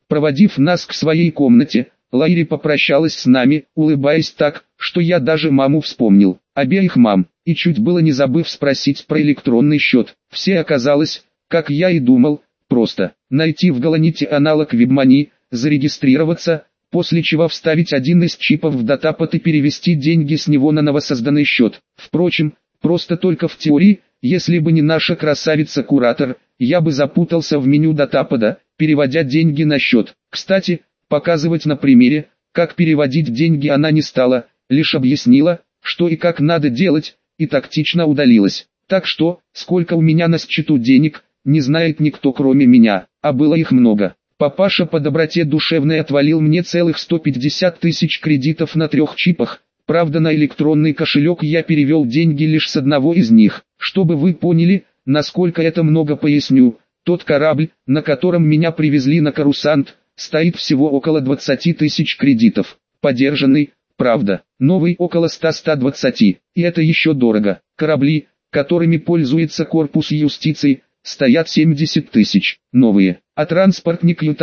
Проводив нас к своей комнате, Лайри попрощалась с нами, улыбаясь так, что я даже маму вспомнил, обеих мам, и чуть было не забыв спросить про электронный счет. Все оказалось, как я и думал, просто найти в Галаните аналог WebMoney, зарегистрироваться, после чего вставить один из чипов в датапад и перевести деньги с него на новосозданный счет. Впрочем, просто только в теории, если бы не наша красавица-куратор, я бы запутался в меню датапада, переводя деньги на счет. Кстати, показывать на примере, как переводить деньги она не стала, лишь объяснила, что и как надо делать, и тактично удалилась. Так что, сколько у меня на счету денег, не знает никто кроме меня, а было их много. Папаша по доброте душевной отвалил мне целых 150 тысяч кредитов на 3 чипах, правда на электронный кошелек я перевел деньги лишь с одного из них. Чтобы вы поняли, насколько это много, поясню, тот корабль, на котором меня привезли на Корусант, стоит всего около 20 тысяч кредитов, подержанный, правда, новый около 100-120, и это еще дорого. Корабли, которыми пользуется корпус юстиции, стоят 70 тысяч, новые, а транспортник Ют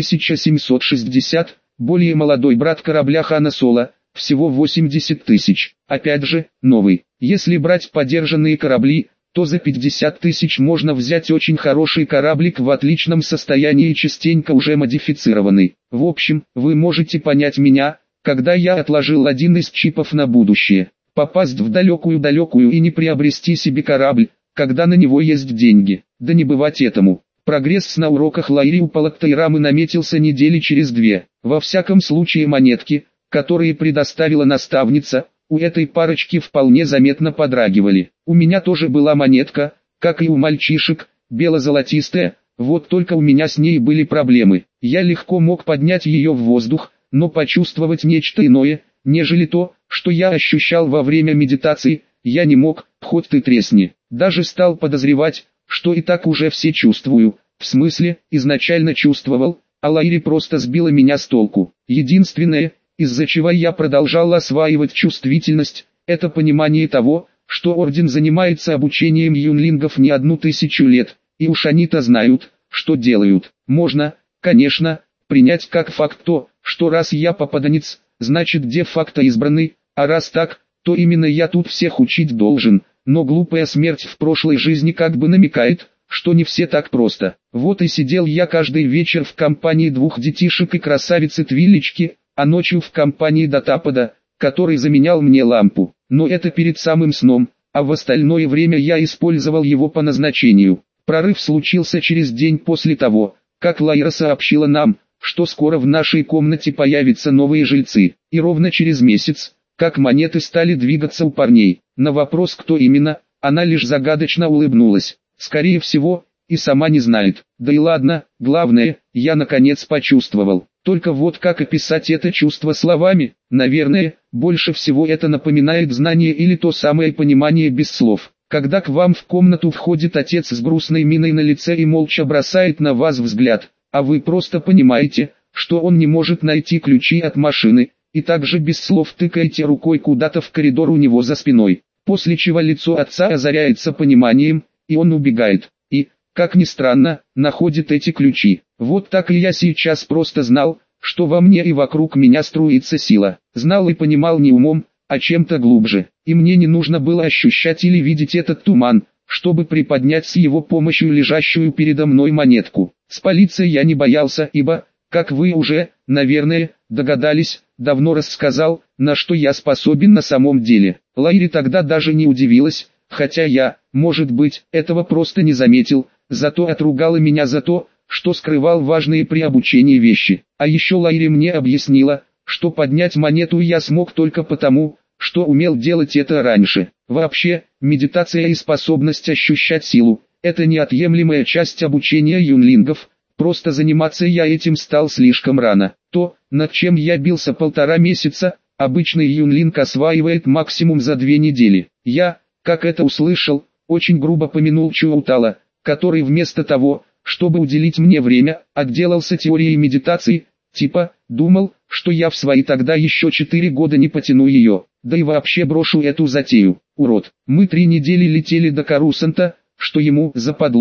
1760, более молодой брат корабля Хана Соло, всего 80 тысяч, опять же, новый. Если брать подержанные корабли, то за 50 тысяч можно взять очень хороший кораблик в отличном состоянии и частенько уже модифицированный. В общем, вы можете понять меня, когда я отложил один из чипов на будущее. Попасть в далекую-далекую и не приобрести себе корабль, когда на него есть деньги, да не бывать этому. Прогресс на уроках Лайри у Палактайрамы наметился недели через 2. Во всяком случае монетки, которые предоставила наставница, у этой парочки вполне заметно подрагивали. У меня тоже была монетка, как и у мальчишек, бело-золотистая, вот только у меня с ней были проблемы. Я легко мог поднять ее в воздух, но почувствовать нечто иное, нежели то, что я ощущал во время медитации, я не мог, хоть ты тресни. Даже стал подозревать, что и так уже все чувствую, в смысле, изначально чувствовал, а Лайри просто сбила меня с толку. Единственное, из-за чего я продолжал осваивать чувствительность, это понимание того, что Орден занимается обучением юнлингов не 1000 лет, и уж они-то знают, что делают. Можно, конечно, принять как факт то, что раз я попаданец, значит де-факто избранный, а раз так, то именно я тут всех учить должен, но глупая смерть в прошлой жизни как бы намекает, что не все так просто. Вот и сидел я каждый вечер в компании 2 детишек и красавицы-твилечки, а ночью в компании датапада, который заменял мне лампу. Но это перед самым сном, а в остальное время я использовал его по назначению. Прорыв случился через день после того, как Лайра сообщила нам, что скоро в нашей комнате появятся новые жильцы, и ровно через месяц, как монеты стали двигаться у парней. На вопрос, кто именно, она лишь загадочно улыбнулась. Скорее всего, и сама не знает. Да и ладно, главное, я наконец почувствовал. Только вот как описать это чувство словами? Наверное, больше всего это напоминает знание или то самое понимание без слов. Когда к вам в комнату входит отец с грустной миной на лице и молча бросает на вас взгляд, а вы просто понимаете, что он не может найти ключи от машины, и также без слов тыкаете рукой куда-то в коридор у него за спиной, после чего лицо отца озаряется пониманием, и он убегает, и, как ни странно, находит эти ключи. Вот так и я сейчас просто знал, что во мне и вокруг меня струится сила. Знал и понимал не умом, а чем-то глубже. И мне не нужно было ощущать или видеть этот туман, чтобы приподнять с его помощью лежащую передо мной монетку. Спалиться я не боялся, ибо, как вы уже, наверное, догадались, давно рассказал, на что я способен на самом деле. Лайри тогда даже не удивилась, хотя я, может быть, этого просто не заметил, зато отругала меня за то, что скрывал важные при обучении вещи. А еще Лайри мне объяснила, что поднять монету я смог только потому, что умел делать это раньше. Вообще, медитация и способность ощущать силу – это неотъемлемая часть обучения юнлингов, просто заниматься я этим стал слишком рано. То, над чем я бился 1,5 месяца, обычный юнлинг осваивает максимум за 2 недели. Я, как это услышал, очень грубо помянул Чуаутала, который вместо того, чтобы уделить мне время, отделался теорией медитации, типа, думал, что я в свои тогда еще 4 года не потяну ее, да и вообще брошу эту затею. Урод. Мы 3 недели летели до Корусанта, что ему западло,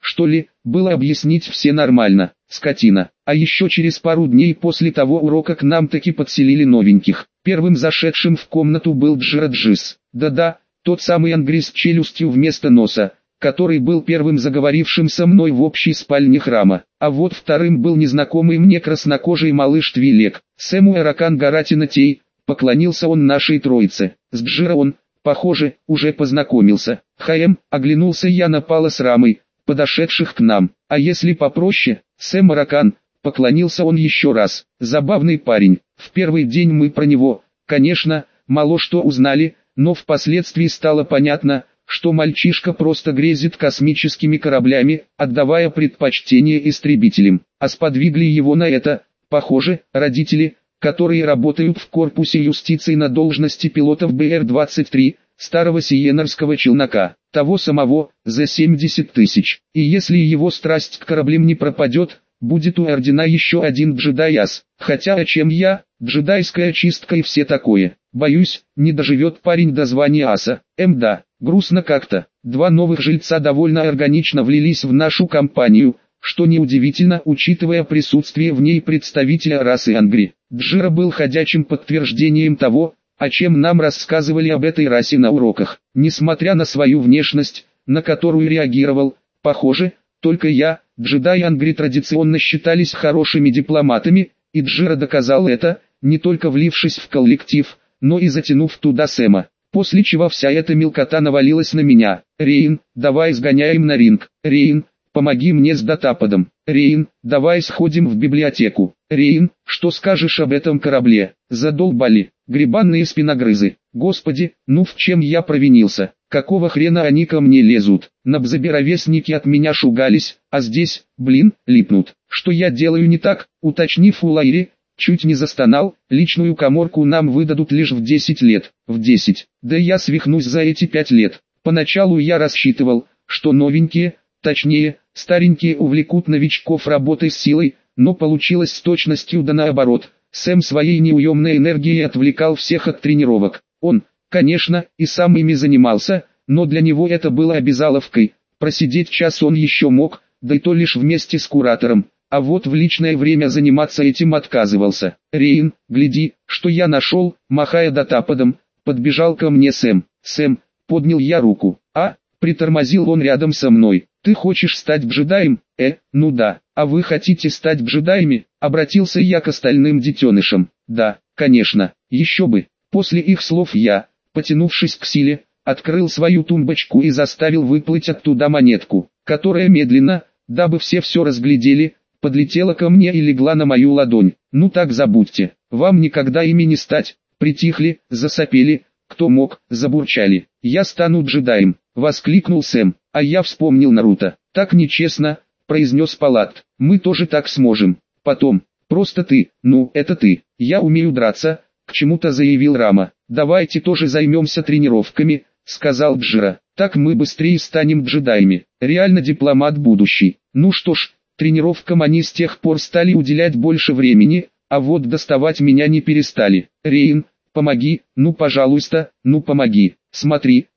что ли, было объяснить все нормально, скотина. А еще через пару дней после того урока к нам таки подселили новеньких. Первым зашедшим в комнату был Джис. Да-да, тот самый ангри с челюстью вместо носа, который был первым заговорившим со мной в общей спальне храма. А вот вторым был незнакомый мне краснокожий малыш Твилек. Сэму Эракан Гаратина Тей, поклонился он нашей троице. С Джира он, похоже, уже познакомился. Оглянулся я на Пала с Рамой, подошедших к нам. А если попроще, Сэм Эракан, поклонился он еще раз. Забавный парень. В первый день мы про него, конечно, мало что узнали, но впоследствии стало понятно, что мальчишка просто грезит космическими кораблями, отдавая предпочтение истребителям. А сподвигли его на это, похоже, родители, которые работают в корпусе юстиции на должности пилотов БР-23, старого сиенерского челнока, того самого, за 70 тысяч. И если его страсть к кораблям не пропадет, будет у ордена еще один джедай-ас. Хотя о чем я, джедайская чистка и все такое. Боюсь, не доживет парень до звания аса. Да, грустно как-то. Два новых жильца довольно органично влились в нашу компанию, что неудивительно, учитывая присутствие в ней представителя расы ангри. Джира был ходячим подтверждением того, о чем нам рассказывали об этой расе на уроках. Несмотря на свою внешность, на которую реагировал, похоже, только я, джедаи ангри традиционно считались хорошими дипломатами, и Джира доказал это, не только влившись в коллектив, но и затянув туда Сэма. После чего вся эта мелкота навалилась на меня. Рейн, давай сгоняем на ринг. Рейн, помоги мне с датаподом. Рейн, давай сходим в библиотеку. Рейн, что скажешь об этом корабле? Задолбали, гребанные спиногрызы. Господи, ну в чем я провинился? Какого хрена они ко мне лезут? На бзаберовесники от меня шугались, а здесь, липнут. Что я делаю не так? Уточнив у Лайри, чуть не застонал, личную каморку нам выдадут лишь в 10 лет. В 10. Да я свихнусь за эти 5 лет. Поначалу я рассчитывал, что новенькие, точнее, старенькие увлекут новичков работой с силой, но получилось с точностью да наоборот. Сэм своей неуемной энергией отвлекал всех от тренировок. Он, конечно, и сам ими занимался, но для него это было обязаловкой. Просидеть час он еще мог, да и то лишь вместе с куратором. А вот в личное время заниматься этим отказывался. Рейн, гляди, что я нашел, махая датаподом, подбежал ко мне Сэм. Сэм, поднял я руку. Притормозил он рядом со мной. Ты хочешь стать джедаем? Ну да. А вы хотите стать джедаями? Обратился я к остальным детенышам. Да, конечно, еще бы. После их слов я, потянувшись к силе, открыл свою тумбочку и заставил выплыть оттуда монетку, которая медленно, дабы все разглядели, подлетела ко мне и легла на мою ладонь. Ну так забудьте, вам никогда ими не стать. Притихли, засопели, кто мог, забурчали. Я стану джедаем, воскликнул Сэм, а я вспомнил Наруто. Так нечестно, произнес Палат. Мы тоже так сможем. Потом, просто ты, это ты. Я умею драться, к чему-то заявил Рама. Давайте тоже займемся тренировками, сказал Джира. Так мы быстрее станем джедаями. Реально дипломат будущий. Ну что ж, тренировкам они с тех пор стали уделять больше времени, а вот доставать меня не перестали. Рейн, помоги, пожалуйста, помоги. Смотри,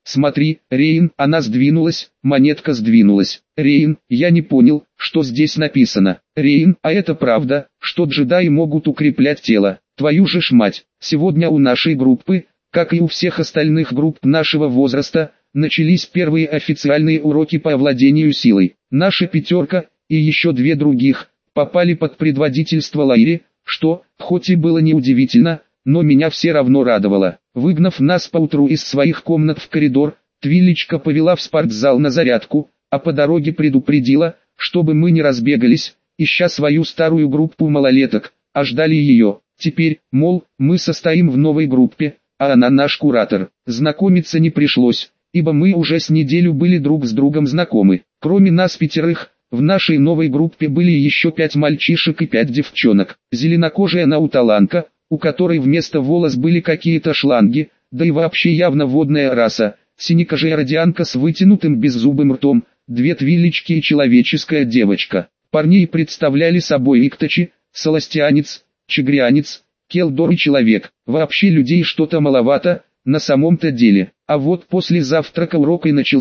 Рейн, она сдвинулась, монетка сдвинулась. Рейн, я не понял, что здесь написано. Рейн, а это правда, что джедаи могут укреплять тело? Твою же ж мать, сегодня у нашей группы, как и у всех остальных групп нашего возраста, начались первые официальные уроки по овладению силой. Наша пятерка, и еще две других, попали под предводительство Лайри, что, хоть и было неудивительно, но меня все равно радовало. Выгнав нас поутру из своих комнат в коридор, Твилечка повела в спортзал на зарядку, а по дороге предупредила, чтобы мы не разбегались, ища свою старую группу малолеток, а ждали ее. Теперь, мол, мы состоим в новой группе, а она наш куратор. Знакомиться не пришлось, ибо мы уже с неделю были друг с другом знакомы. Кроме нас пятерых, в нашей новой группе были еще 5 мальчишек и 5 девчонок. Зеленокожая науталанка, у которой вместо волос были какие-то шланги, да и вообще явно водная раса, синекожая радианка с вытянутым беззубым ртом, 2 твилечки и человеческая девочка. Парней представляли собой Иктачи, Солостианец, Чигрианец, Келдор и Человек. Вообще людей что-то маловато, на самом-то деле. А вот после завтрака урок и начался.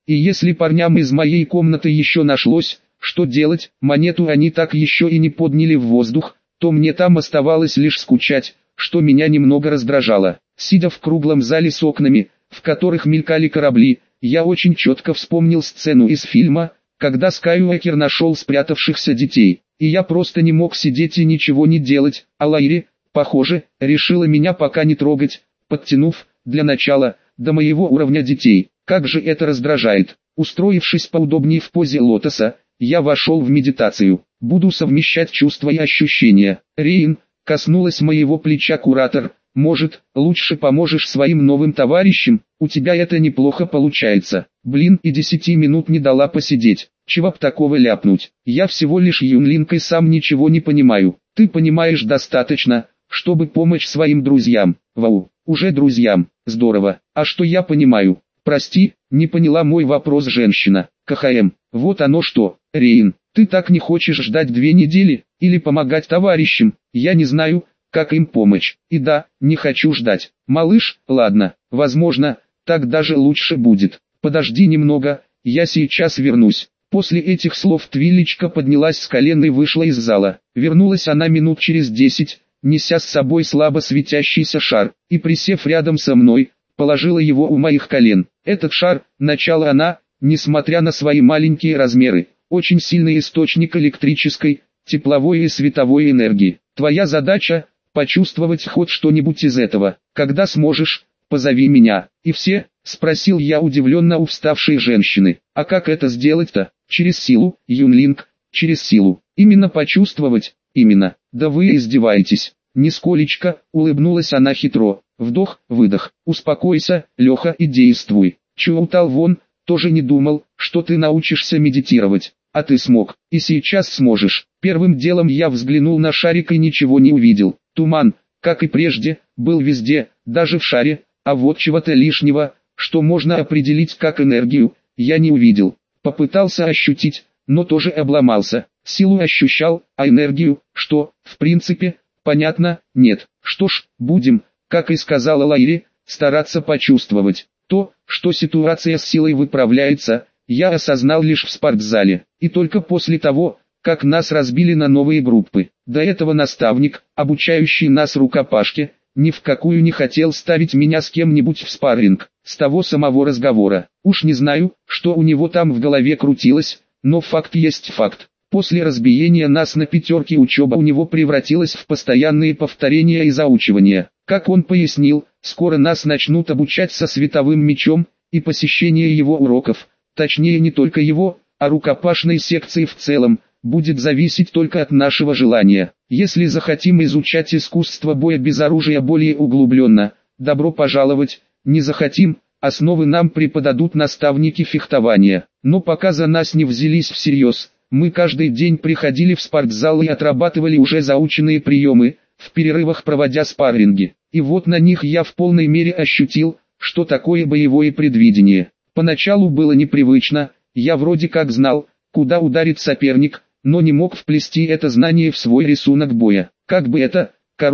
И если парням из моей комнаты еще нашлось, что делать, монету они так еще и не подняли в воздух, то мне там оставалось лишь скучать, что меня немного раздражало. Сидя в круглом зале с окнами, в которых мелькали корабли, я очень четко вспомнил сцену из фильма, когда Скайуокер нашел спрятавшихся детей, и я просто не мог сидеть и ничего не делать, а Лайри, похоже, решила меня пока не трогать, подтянув, для начала, до моего уровня детей. Как же это раздражает. Устроившись поудобнее в позе лотоса, я вошел в медитацию. Буду совмещать чувства и ощущения. Рейн, коснулась моего плеча куратор. Может, лучше поможешь своим новым товарищам, у тебя это неплохо получается. Блин, и 10 минут не дала посидеть. Чего б такого ляпнуть? Я всего лишь юнлинг и сам ничего не понимаю. Ты понимаешь достаточно, чтобы помочь своим друзьям. Вау, уже друзьям, здорово. А что я понимаю? Прости, не поняла мой вопрос женщина. КХМ, вот оно что. Рейн, ты так не хочешь ждать 2 недели, или помогать товарищам, я не знаю, как им помочь. И да, не хочу ждать. Малыш, ладно, возможно, так даже лучше будет. Подожди немного, я сейчас вернусь. После этих слов Твилечка поднялась с колен и вышла из зала. Вернулась она минут через 10, неся с собой слабо светящийся шар, и присев рядом со мной, положила его у моих колен. Этот шар, начала она, несмотря на свои маленькие размеры, очень сильный источник электрической, тепловой и световой энергии. Твоя задача – почувствовать хоть что-нибудь из этого. Когда сможешь, позови меня. И все, спросил я удивленно у вставшей женщины. А как это сделать-то? Через силу, Юнлинг, через силу. Именно почувствовать, именно. Да вы издеваетесь. Нисколечко, улыбнулась она хитро. Вдох, выдох. Успокойся, Леха, и действуй. Чуутал вон, тоже не думал, что ты научишься медитировать. А ты смог, и сейчас сможешь. Первым делом я взглянул на шарик и ничего не увидел. Туман, как и прежде, был везде, даже в шаре, а вот чего-то лишнего, что можно определить как энергию, я не увидел. Попытался ощутить, но тоже обломался. Силу ощущал, а энергию, что, в принципе, понятно, нет. Что ж, будем, как и сказала Лайри, стараться почувствовать. То, что ситуация с силой выправляется, я осознал лишь в спортзале, и только после того, как нас разбили на новые группы. До этого наставник, обучающий нас рукопашке, ни в какую не хотел ставить меня с кем-нибудь в спарринг, с того самого разговора. Уж не знаю, что у него там в голове крутилось, но факт есть факт. После разбиения нас на пятерки учеба у него превратилась в постоянные повторения и заучивания. Как он пояснил, скоро нас начнут обучать со световым мечом, и посещение его уроков, точнее не только его, а рукопашной секции в целом, будет зависеть только от нашего желания. Если захотим изучать искусство боя без оружия более углубленно, добро пожаловать, не захотим, основы нам преподадут наставники фехтования. Но пока за нас не взялись всерьез, мы каждый день приходили в спортзал и отрабатывали уже заученные приемы, в перерывах проводя спарринги. И вот на них я в полной мере ощутил, что такое боевое предвидение. Поначалу было непривычно, я вроде как знал, куда ударит соперник, но не мог вплести это знание в свой рисунок боя. Как бы это,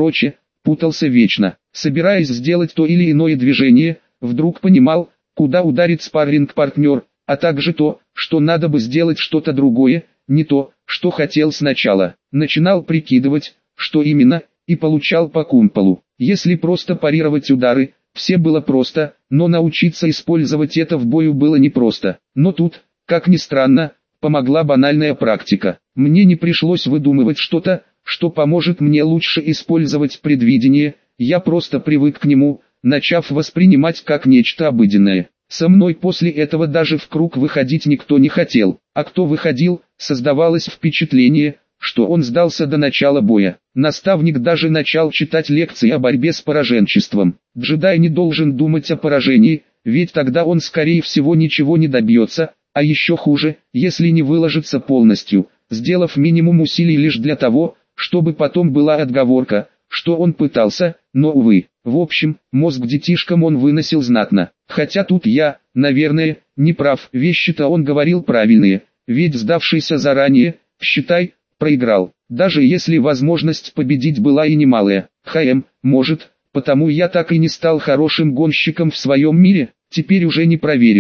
путался вечно. Собираясь сделать то или иное движение, вдруг понимал, куда ударит спарринг-партнер, а также то, что надо бы сделать что-то другое, не то, что хотел сначала. Начинал прикидывать, что именно, и получал по кумполу. Если просто парировать удары, все было просто, но научиться использовать это в бою было непросто. Но тут, как ни странно, помогла банальная практика. Мне не пришлось выдумывать что-то, что поможет мне лучше использовать предвидение, я просто привык к нему, начав воспринимать как нечто обыденное. Со мной после этого даже в круг выходить никто не хотел, а кто выходил, создавалось впечатление, что он сдался до начала боя. Наставник даже начал читать лекции о борьбе с пораженчеством. Джедай не должен думать о поражении, ведь тогда он скорее всего ничего не добьется, а еще хуже, если не выложится полностью, сделав минимум усилий лишь для того, чтобы потом была отговорка, что он пытался, но увы. В общем, мозг детишкам он выносил знатно. Хотя тут я, наверное, не прав, вещи-то он говорил правильные, ведь сдавшийся заранее, считай, проиграл. Даже если возможность победить была и немалая. Может, потому я так и не стал хорошим гонщиком в своем мире, теперь уже не проверишь.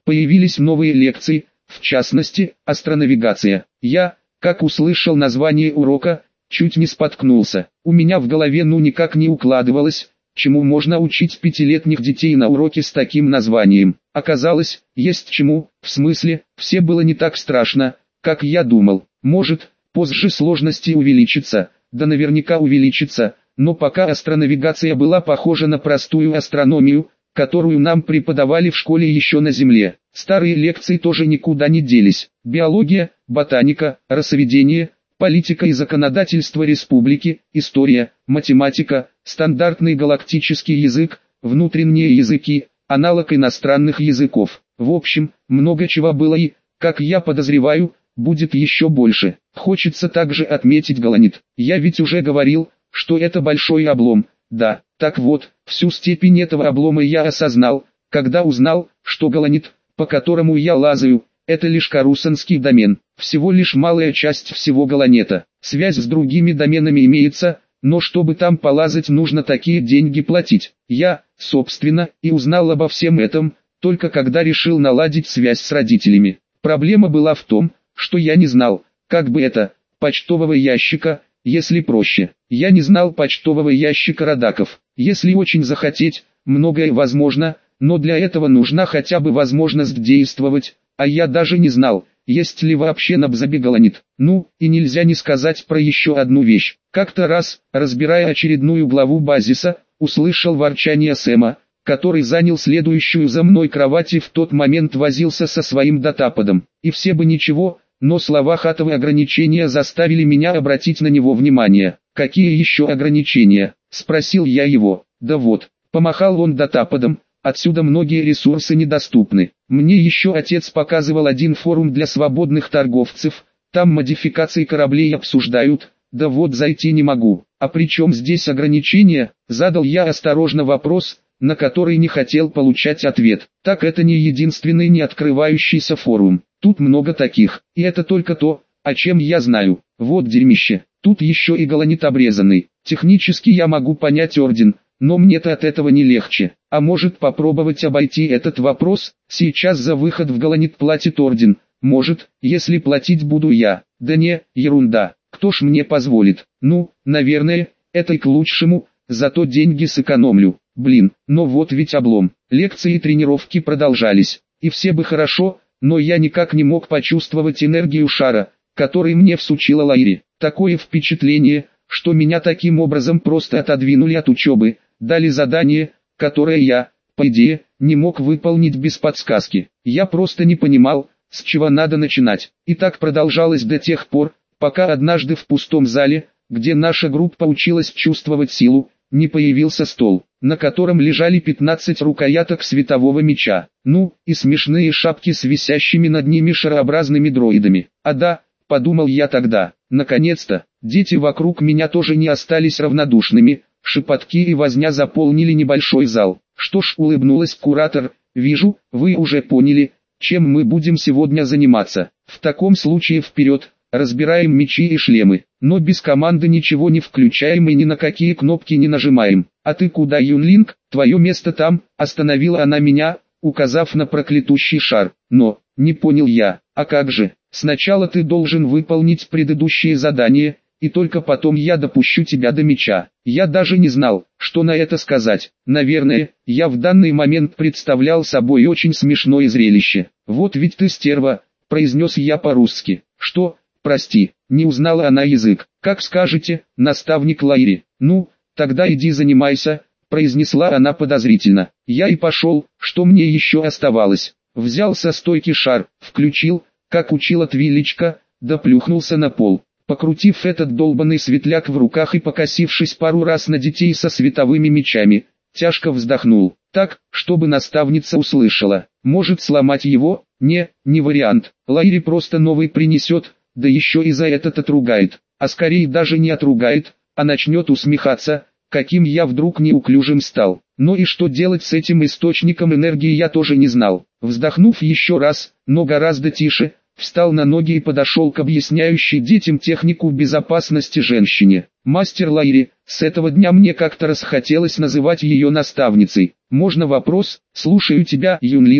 Появились новые лекции, в частности, астронавигация. Я, как услышал название урока, чуть не споткнулся. У меня в голове никак не укладывалось, чему можно учить пятилетних детей на уроке с таким названием. Оказалось, есть чему, в смысле, все было не так страшно, как я думал. Может, позже сложности увеличатся, да наверняка увеличится, но пока астронавигация была похожа на простую астрономию, которую нам преподавали в школе еще на Земле. Старые лекции тоже никуда не делись. Биология, ботаника, растениеведение, политика и законодательство республики, история, математика, стандартный галактический язык, внутренние языки, аналог иностранных языков. В общем, много чего было и, как я подозреваю, будет еще больше. Хочется также отметить галанит. Я ведь уже говорил, что это большой облом. Да, так вот, всю степень этого облома я осознал, когда узнал, что галанит, по которому я лазаю, это лишь корусанский домен, всего лишь малая часть всего галанета. Связь с другими доменами имеется, но чтобы там полазать, нужно такие деньги платить. Я, собственно, и узнал обо всем этом, только когда решил наладить связь с родителями. Проблема была в том, что я не знал, как бы это, почтового ящика, если проще. Я не знал почтового ящика Радаков. Если очень захотеть, многое возможно, но для этого нужна хотя бы возможность действовать, а я даже не знал, есть ли вообще на Бзабе галанит. Ну, и нельзя не сказать про еще одну вещь. Как-то раз, разбирая очередную главу базиса, услышал ворчание Сэма, который занял следующую за мной кровать и в тот момент возился со своим датападом. И все бы ничего, но слова хатовые ограничения заставили меня обратить на него внимание. «Какие еще ограничения?» – спросил я его. «Да вот», – помахал он датападом, «отсюда многие ресурсы недоступны. Мне еще отец показывал один форум для свободных торговцев, там модификации кораблей обсуждают, да вот зайти не могу». «А при чем здесь ограничения?» – задал я осторожно вопрос, на который не хотел получать ответ. «Так это не единственный не открывающийся форум. Тут много таких, и это только то, о чем я знаю. Вот дерьмище. Тут еще и галанит обрезанный. Технически я могу понять орден, но мне-то от этого не легче. А может попробовать обойти этот вопрос? Сейчас за выход в галанит платит орден. Может, если платить буду я. Да не, ерунда. Кто ж мне позволит? Ну, наверное, это и к лучшему, зато деньги сэкономлю. Блин, но вот ведь облом. Лекции и тренировки продолжались. И все бы хорошо, но я никак не мог почувствовать энергию шара, который мне всучила Лайри. Такое впечатление, что меня таким образом просто отодвинули от учебы, дали задание, которое я, по идее, не мог выполнить без подсказки. Я просто не понимал, с чего надо начинать. И так продолжалось до тех пор, пока однажды в пустом зале, где наша группа училась чувствовать силу, не появился стол, на котором лежали 15 рукояток светового меча. Ну, и смешные шапки с висящими над ними шарообразными дроидами. А да, подумал я тогда, наконец-то, дети вокруг меня тоже не остались равнодушными, шепотки и возня заполнили небольшой зал. Что ж, улыбнулась куратор, вижу, вы уже поняли, чем мы будем сегодня заниматься. В таком случае вперед, разбираем мечи и шлемы, но без команды ничего не включаем и ни на какие кнопки не нажимаем. А ты куда, Юнлинг? Твое место там, остановила она меня, указав на проклятущий шар. Но, не понял я, а как же? Сначала ты должен выполнить предыдущие задания, и только потом я допущу тебя до меча. Я даже не знал, что на это сказать. Наверное, я в данный момент представлял собой очень смешное зрелище. Вот ведь ты стерва, произнес я по-русски. Что? Прости, не узнала она язык. Как скажете, наставник Лайри. Ну, тогда иди занимайся, произнесла она подозрительно. Я и пошел, что мне еще оставалось. Взял со стойки шар, включил, как учила Твилечка, да плюхнулся на пол. Покрутив этот долбанный светляк в руках и покосившись пару раз на детей со световыми мечами, тяжко вздохнул, так, чтобы наставница услышала. Может сломать его? Не вариант. Лайри просто новый принесет, да еще и за этот отругает. А скорее даже не отругает, а начнет усмехаться, каким я вдруг неуклюжим стал. Но и что делать с этим источником энергии я тоже не знал. Вздохнув еще раз, но гораздо тише, встал на ноги и подошел к объясняющей детям технику безопасности женщине. Мастер Лайри, с этого дня мне как-то расхотелось называть ее наставницей. Можно вопрос? Слушаю тебя, Юнлинг,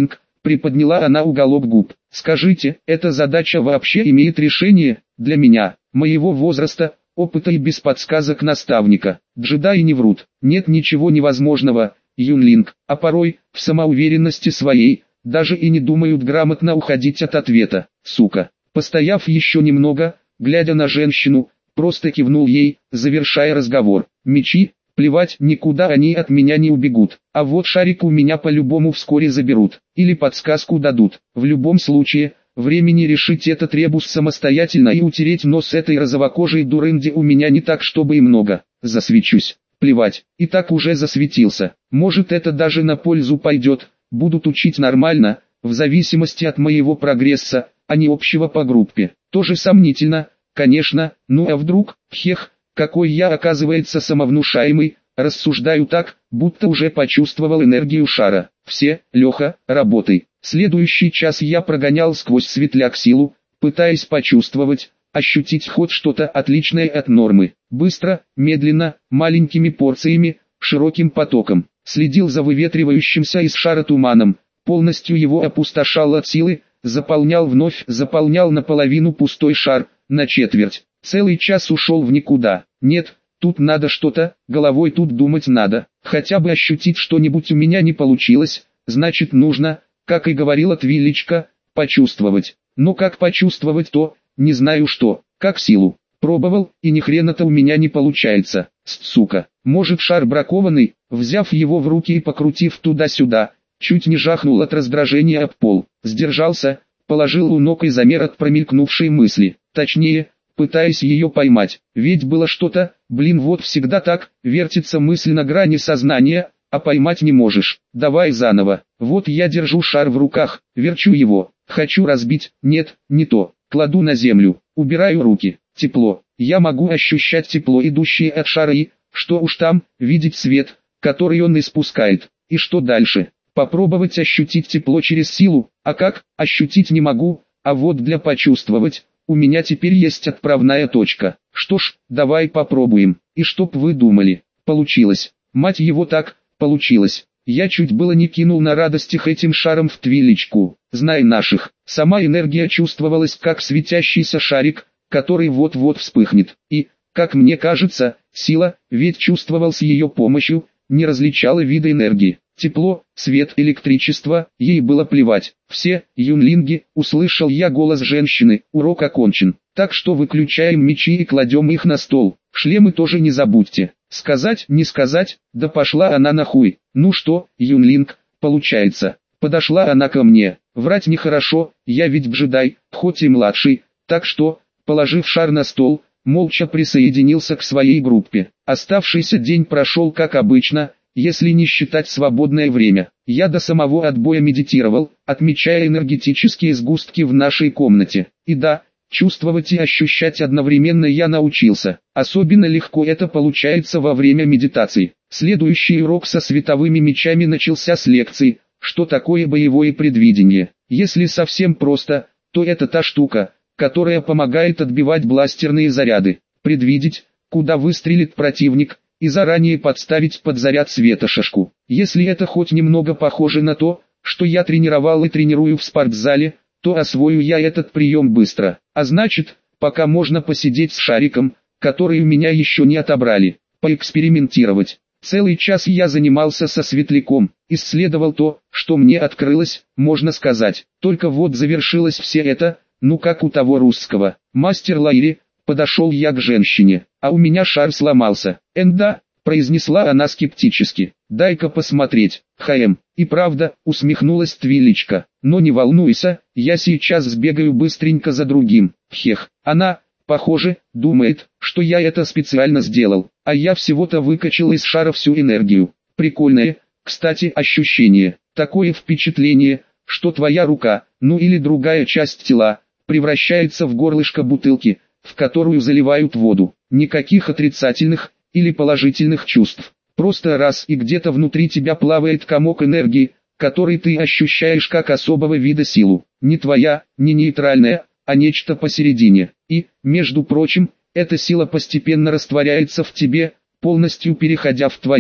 Приподняла она уголок губ. Скажите, эта задача вообще имеет решение? Для меня, моего возраста, опыта и без подсказок наставника. Джедаи не врут. Нет ничего невозможного, Юнлинг. А порой, в самоуверенности своей, даже и не думают грамотно уходить от ответа. Сука. Постояв еще немного, глядя на женщину, просто кивнул ей, завершая разговор. Мечи, плевать, никуда они от меня не убегут. А вот шарик у меня по-любому вскоре заберут. Или подсказку дадут. В любом случае, времени решить этот ребус самостоятельно и утереть нос этой розовокожей дурынде у меня не так чтобы и много. Засвечусь. Плевать, и так уже засветился. Может, это даже на пользу пойдет. Будут учить нормально, в зависимости от моего прогресса, а не общего по группе. Тоже сомнительно, конечно, ну а вдруг, хех, какой я оказывается самовнушаемый, рассуждаю так, будто уже почувствовал энергию шара. Все, Леха, работай. Следующий час я прогонял сквозь светляк силу, пытаясь почувствовать, ощутить хоть что-то отличное от нормы. Быстро, медленно, маленькими порциями, широким потоком. Следил за выветривающимся из шара туманом, полностью его опустошал от силы, вновь заполнял наполовину пустой шар, на четверть. Целый час ушел в никуда. Нет, тут надо что-то, головой тут думать надо. Хотя бы ощутить что-нибудь у меня не получилось, значит нужно, как и говорила Твилечка, почувствовать. Но как почувствовать то, не знаю что, как силу. Пробовал, и ни хрена-то у меня не получается. Сука, может шар бракованный? Взяв его в руки и покрутив туда-сюда, чуть не жахнул от раздражения об пол. Сдержался, положил у ног и замер от промелькнувшей мысли. Точнее, пытаясь ее поймать. Ведь было что-то, вот всегда так, вертится мысль на грани сознания, а поймать не можешь. Давай заново. Вот я держу шар в руках, верчу его. Хочу разбить, нет, не то. Кладу на землю, убираю руки. Тепло. Я могу ощущать тепло, идущее от шара и, что уж там, видеть свет, который он испускает. И что дальше? Попробовать ощутить тепло через силу, а как, ощутить не могу, а вот для почувствовать, у меня теперь есть отправная точка. Что ж, давай попробуем. И чтоб вы думали, получилось. Мать его так, получилось. Я чуть было не кинул на радостях этим шаром в Твилечку. Знай наших, сама энергия чувствовалась как светящийся шарик, который вот-вот вспыхнет. И, как мне кажется, сила, ведь чувствовал с ее помощью, не различала вида энергии. Тепло, свет, электричество, ей было плевать. Все, юнлинги, услышал я голос женщины, урок окончен. Так что выключаем мечи и кладем их на стол. Шлемы тоже не забудьте. Сказать, не сказать, да пошла она нахуй. Ну что, юнлинг, получается. Подошла она ко мне. Врать нехорошо, я ведь джедай, хоть и младший. Так что, положив шар на стол, молча присоединился к своей группе. Оставшийся день прошел как обычно, если не считать свободное время. Я до самого отбоя медитировал, отмечая энергетические сгустки в нашей комнате. И да, чувствовать и ощущать одновременно я научился. Особенно легко это получается во время медитации. Следующий урок со световыми мечами начался с лекции, что такое боевое предвидение. Если совсем просто, то это та штука, которая помогает отбивать бластерные заряды, предвидеть, куда выстрелит противник, и заранее подставить под заряд светошашку. Если это хоть немного похоже на то, что я тренировал и тренирую в спортзале, то освою я этот прием быстро. А значит, пока можно посидеть с шариком, который у меня еще не отобрали, поэкспериментировать. Целый час я занимался со светляком, исследовал то, что мне открылось, можно сказать. Только вот завершилось все это, ну как у того русского. Мастер Лайри, подошел я к женщине, а у меня шар сломался. «Да», произнесла она скептически, «дай-ка посмотреть». И правда, усмехнулась Твилечка, «но не волнуйся, я сейчас сбегаю быстренько за другим». Она, похоже, думает, что я это специально сделал, а я всего-то выкачал из шара всю энергию. Прикольное, кстати, ощущение, такое впечатление, что твоя рука, ну или другая часть тела, превращается в горлышко бутылки, в которую заливают воду. Никаких отрицательных или положительных чувств. Просто раз и где-то внутри тебя плавает комок энергии, который ты ощущаешь как особого вида силу. Не твоя, не нейтральная, а нечто посередине. И, между прочим, эта сила постепенно растворяется в тебе, полностью переходя в твою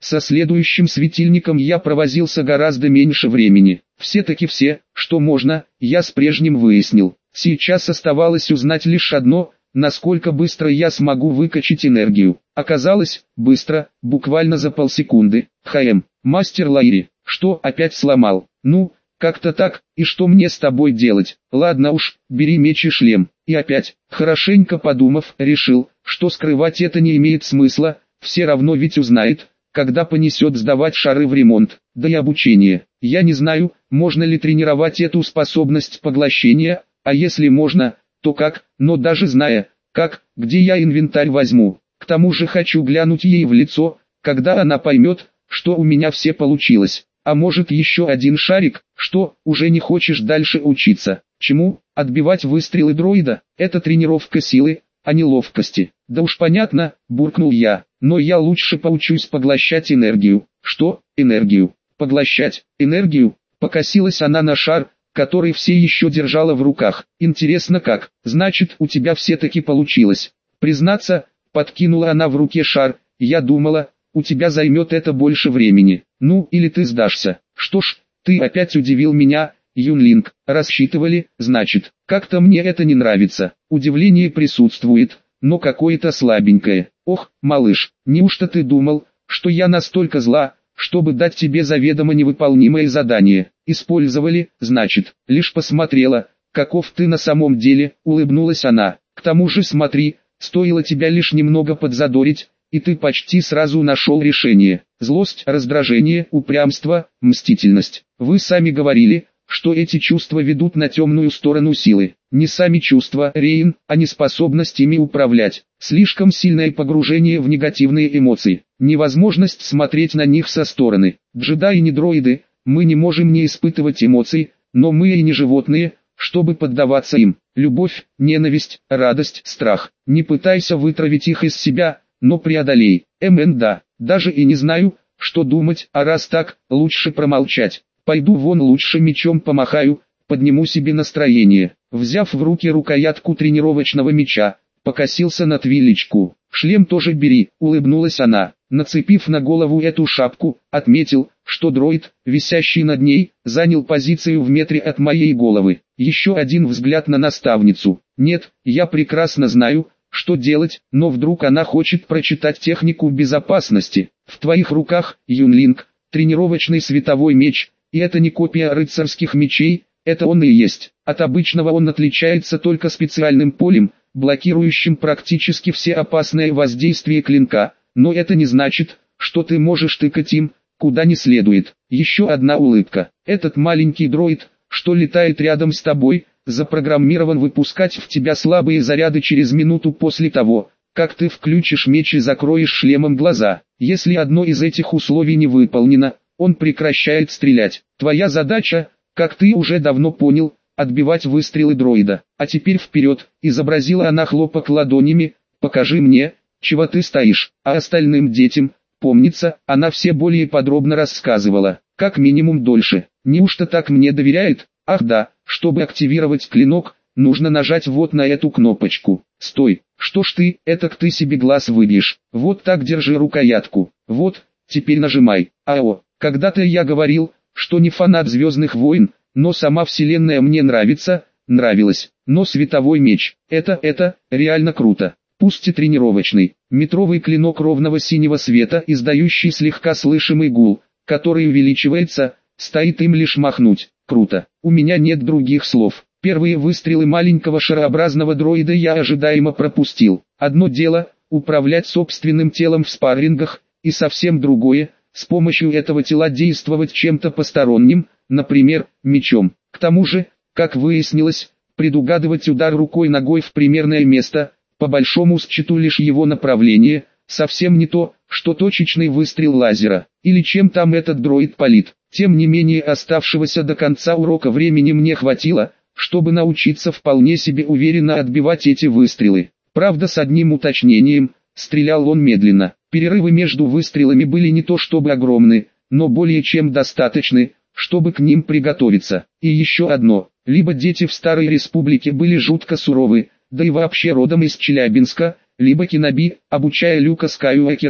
Со следующим светильником я провозился гораздо меньше времени. Все-таки все, что можно, я с прежним выяснил. Сейчас оставалось узнать лишь одно: насколько быстро я смогу выкачать энергию. Оказалось, быстро, буквально за полсекунды. Мастер Лайри, что опять сломал? Ну, как-то так, и что мне с тобой делать? Ладно уж, бери меч и шлем. И опять, хорошенько подумав, решил, что скрывать это не имеет смысла, все равно ведь узнает, когда понесет сдавать шары в ремонт, да и обучение. Я не знаю, можно ли тренировать эту способность поглощения, а если можно, то как, но даже зная, как, где я инвентарь возьму. К тому же хочу глянуть ей в лицо, когда она поймет, что у меня все получилось. А может еще один шарик? Что, уже не хочешь дальше учиться? Чему? Отбивать выстрелы дроида? Это тренировка силы, а не ловкости. Да уж понятно, буркнул я, но я лучше поучусь поглощать энергию. Что, энергию? Поглощать энергию? Покосилась она на шар, который все еще держала в руках. Интересно как? Значит, у тебя все-таки получилось. Признаться, подкинула она в руке шар, я думала, у тебя займет это больше времени. Ну, или ты сдашься. Что ж, ты опять удивил меня, Юнлинг. Рассчитывали, значит. Как-то мне это не нравится. Удивление присутствует, но какое-то слабенькое. Ох, малыш, неужто ты думал, что я настолько зла, чтобы дать тебе заведомо невыполнимое задание? Использовали, значит. Лишь посмотрела, каков ты на самом деле, улыбнулась она. К тому же смотри, стоило тебя лишь немного подзадорить, и ты почти сразу нашел решение. Злость, раздражение, упрямство, мстительность. Вы сами говорили, что эти чувства ведут на темную сторону силы. Не сами чувства, Рейн, а не способность ими управлять. Слишком сильное погружение в негативные эмоции. Невозможность смотреть на них со стороны. Джедаи не дроиды, мы не можем не испытывать эмоций, но мы и не животные, чтобы поддаваться им. Любовь, ненависть, радость, страх. Не пытайся вытравить их из себя, но преодолей. Да, даже и не знаю, что думать, а раз так, лучше промолчать. Пойду вон лучше мечом помахаю, подниму себе настроение. Взяв в руки рукоятку тренировочного меча, покосился на Твилечку. Шлем тоже бери, улыбнулась она. Нацепив на голову эту шапку, отметил, что дроид, висящий над ней, занял позицию в метре от моей головы. Еще один взгляд на наставницу. Нет, я прекрасно знаю, что делать, но вдруг она хочет прочитать технику безопасности. В твоих руках, Юнлинг, тренировочный световой меч, и это не копия рыцарских мечей, это он и есть. От обычного он отличается только специальным полем, блокирующим практически все опасные воздействия клинка, но это не значит, что ты можешь тыкать им, куда не следует. Еще одна улыбка. Этот маленький дроид, что летает рядом с тобой, запрограммирован выпускать в тебя слабые заряды через минуту после того, как ты включишь меч и закроешь шлемом глаза. Если одно из этих условий не выполнено, он прекращает стрелять. Твоя задача, как ты уже давно понял, отбивать выстрелы дроида. А теперь вперед, изобразила она хлопок ладонями, покажи мне, чего ты стоишь. А остальным детям, помнится, она все более подробно рассказывала, как минимум дольше. Неужто так мне доверяет? Ах да, чтобы активировать клинок, нужно нажать вот на эту кнопочку. Стой, что ж ты, этак ты себе глаз выбьешь. Вот так держи рукоятку. Вот, теперь нажимай. Ао, когда-то я говорил, что не фанат Звездных войн, но сама вселенная мне нравилась. Но световой меч, это реально круто. Пусть и тренировочный, метровый клинок ровного синего света, издающий слегка слышимый гул, который увеличивается, стоит им лишь махнуть. Круто. У меня нет других слов. Первые выстрелы маленького шарообразного дроида я ожидаемо пропустил. Одно дело – управлять собственным телом в спаррингах, и совсем другое – с помощью этого тела действовать чем-то посторонним, например, мечом. К тому же, как выяснилось, предугадывать удар рукой-ногой в примерное место, по большому счету лишь его направление, совсем не то, что точечный выстрел лазера, или чем там этот дроид палит. Тем не менее оставшегося до конца урока времени мне хватило, чтобы научиться вполне себе уверенно отбивать эти выстрелы. Правда, с одним уточнением, стрелял он медленно. Перерывы между выстрелами были не то чтобы огромны, но более чем достаточны, чтобы к ним приготовиться. И еще одно, либо дети в Старой Республике были жутко суровы, да и вообще родом из Челябинска, либо Кеноби, обучая Люка Скайуокера,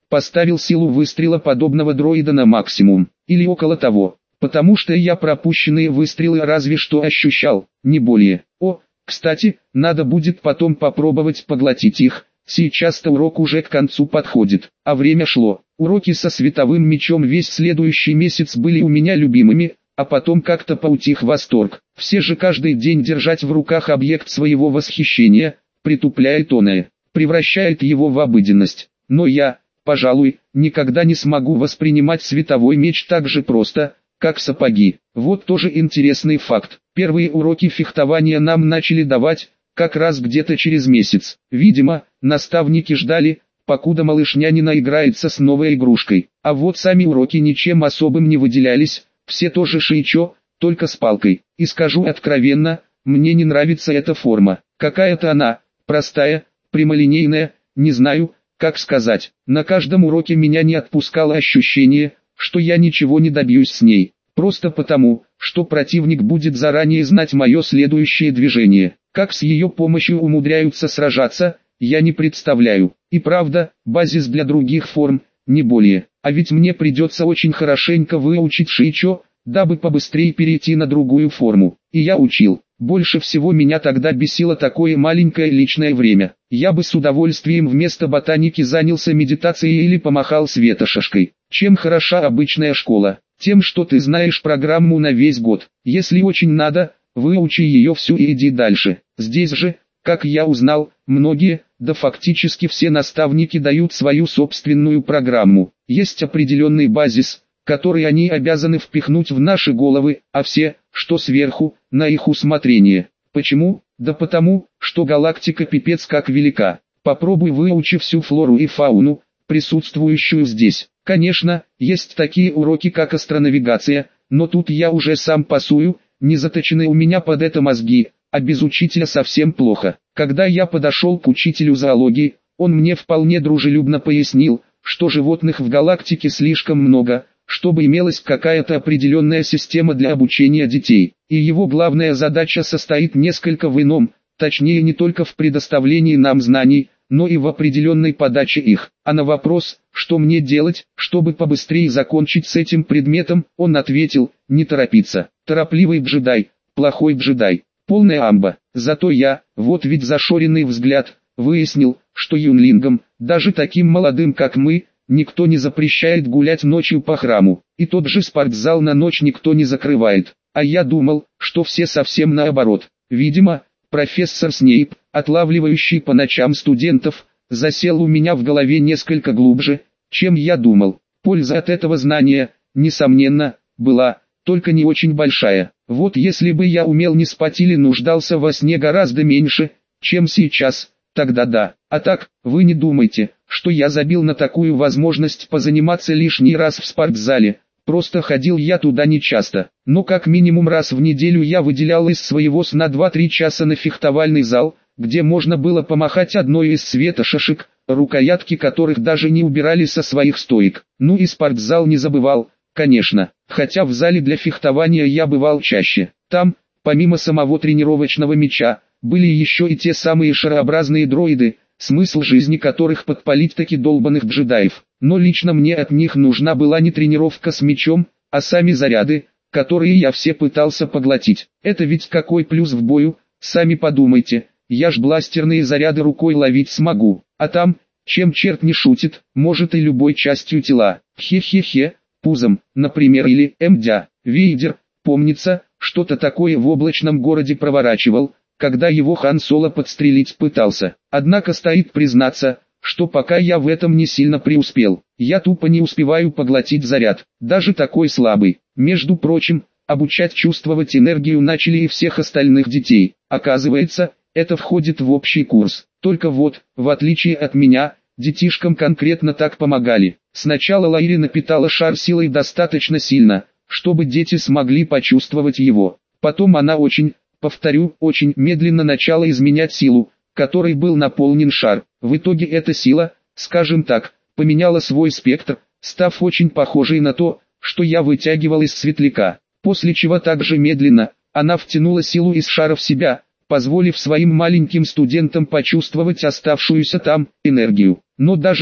поставил силу выстрела подобного дроида на максимум, или около того, потому что я пропущенные выстрелы разве что ощущал, не более. О, кстати, надо будет потом попробовать поглотить их. Сейчас-то урок уже к концу подходит, а время шло. Уроки со световым мечом весь следующий месяц были у меня любимыми, а потом как-то поутих восторг. Все же каждый день держать в руках объект своего восхищения, притупляет оное, превращает его в обыденность. Но я, пожалуй, никогда не смогу воспринимать световой меч так же просто, как сапоги. Вот тоже интересный факт. Первые уроки фехтования нам начали давать, как раз где-то через месяц. Видимо, наставники ждали, покуда малышня не наиграется с новой игрушкой. А вот сами уроки ничем особым не выделялись, все тоже шиичо, только с палкой. И скажу откровенно, мне не нравится эта форма. Какая-то она, простая, прямолинейная, не знаю, как сказать. На каждом уроке меня не отпускало ощущение, что я ничего не добьюсь с ней. Просто потому, что противник будет заранее знать мое следующее движение. Как с ее помощью умудряются сражаться, я не представляю. И правда, базис для других форм, не более. А ведь мне придется очень хорошенько выучить шиичо, дабы побыстрее перейти на другую форму. И я учил. Больше всего меня тогда бесило такое маленькое личное время. Я бы с удовольствием вместо ботаники занялся медитацией или помахал светошашкой. Чем хороша обычная школа? Тем, что ты знаешь программу на весь год. Если очень надо, выучи ее всю и иди дальше. Здесь же, как я узнал, многие, да фактически все наставники дают свою собственную программу. Есть определенный базис, который они обязаны впихнуть в наши головы, а все, что сверху, на их усмотрение. Почему? Да потому, что галактика пипец как велика. Попробуй выучи всю флору и фауну, присутствующую здесь. Конечно, есть такие уроки как астронавигация, но тут я уже сам пасую, не заточены у меня под это мозги, а без учителя совсем плохо. Когда я подошел к учителю зоологии, он мне вполне дружелюбно пояснил, что животных в галактике слишком много, чтобы имелась какая-то определенная система для обучения детей. И его главная задача состоит несколько в ином, точнее не только в предоставлении нам знаний, но и в определенной подаче их. А на вопрос, что мне делать, чтобы побыстрее закончить с этим предметом, он ответил: не торопиться. Торопливый джедай, плохой джедай, полная амба. Зато я, вот ведь зашоренный взгляд, выяснил, что юнлингам, даже таким молодым как мы, никто не запрещает гулять ночью по храму. И тот же спортзал на ночь никто не закрывает. А я думал, что все совсем наоборот. Видимо, профессор Снейп, отлавливающий по ночам студентов, засел у меня в голове несколько глубже, чем я думал. Польза от этого знания, несомненно, была, только не очень большая. Вот если бы я умел не спать или нуждался во сне гораздо меньше, чем сейчас, тогда да. А так, вы не думайте, что я забил на такую возможность позаниматься лишний раз в спортзале. Просто ходил я туда нечасто, но как минимум раз в неделю я выделял из своего сна 2-3 часа на фехтовальный зал, где можно было помахать одной из светошашек, рукоятки которых даже не убирали со своих стоек. Ну и спортзал не забывал, конечно, хотя в зале для фехтования я бывал чаще. Там, помимо самого тренировочного мяча, были еще и те самые шарообразные дроиды, смысл жизни которых подпалить таки долбанных джедаев. Но лично мне от них нужна была не тренировка с мечом, а сами заряды, которые я все пытался поглотить. Это ведь какой плюс в бою, сами подумайте, я ж бластерные заряды рукой ловить смогу, а там, чем черт не шутит, может и любой частью тела. Хе-хе-хе, пузом, например, или Мдя. Вейдер, помнится, что-то такое в облачном городе проворачивал, когда его Хан Соло подстрелить пытался. Однако стоит признаться, что пока я в этом не сильно преуспел. Я тупо не успеваю поглотить заряд, даже такой слабый. Между прочим, обучать чувствовать энергию начали и всех остальных детей. Оказывается, это входит в общий курс. Только вот, в отличие от меня, детишкам конкретно так помогали. Сначала Лайри напитала шар силой достаточно сильно, чтобы дети смогли почувствовать его. Потом она повторю, очень медленно начала изменять силу, которой был наполнен шар. В итоге эта сила, скажем так, поменяла свой спектр, став очень похожей на то, что я вытягивал из светляка. После чего также медленно, она втянула силу из шара в себя, позволив своим маленьким студентам почувствовать оставшуюся там энергию. Но даже так,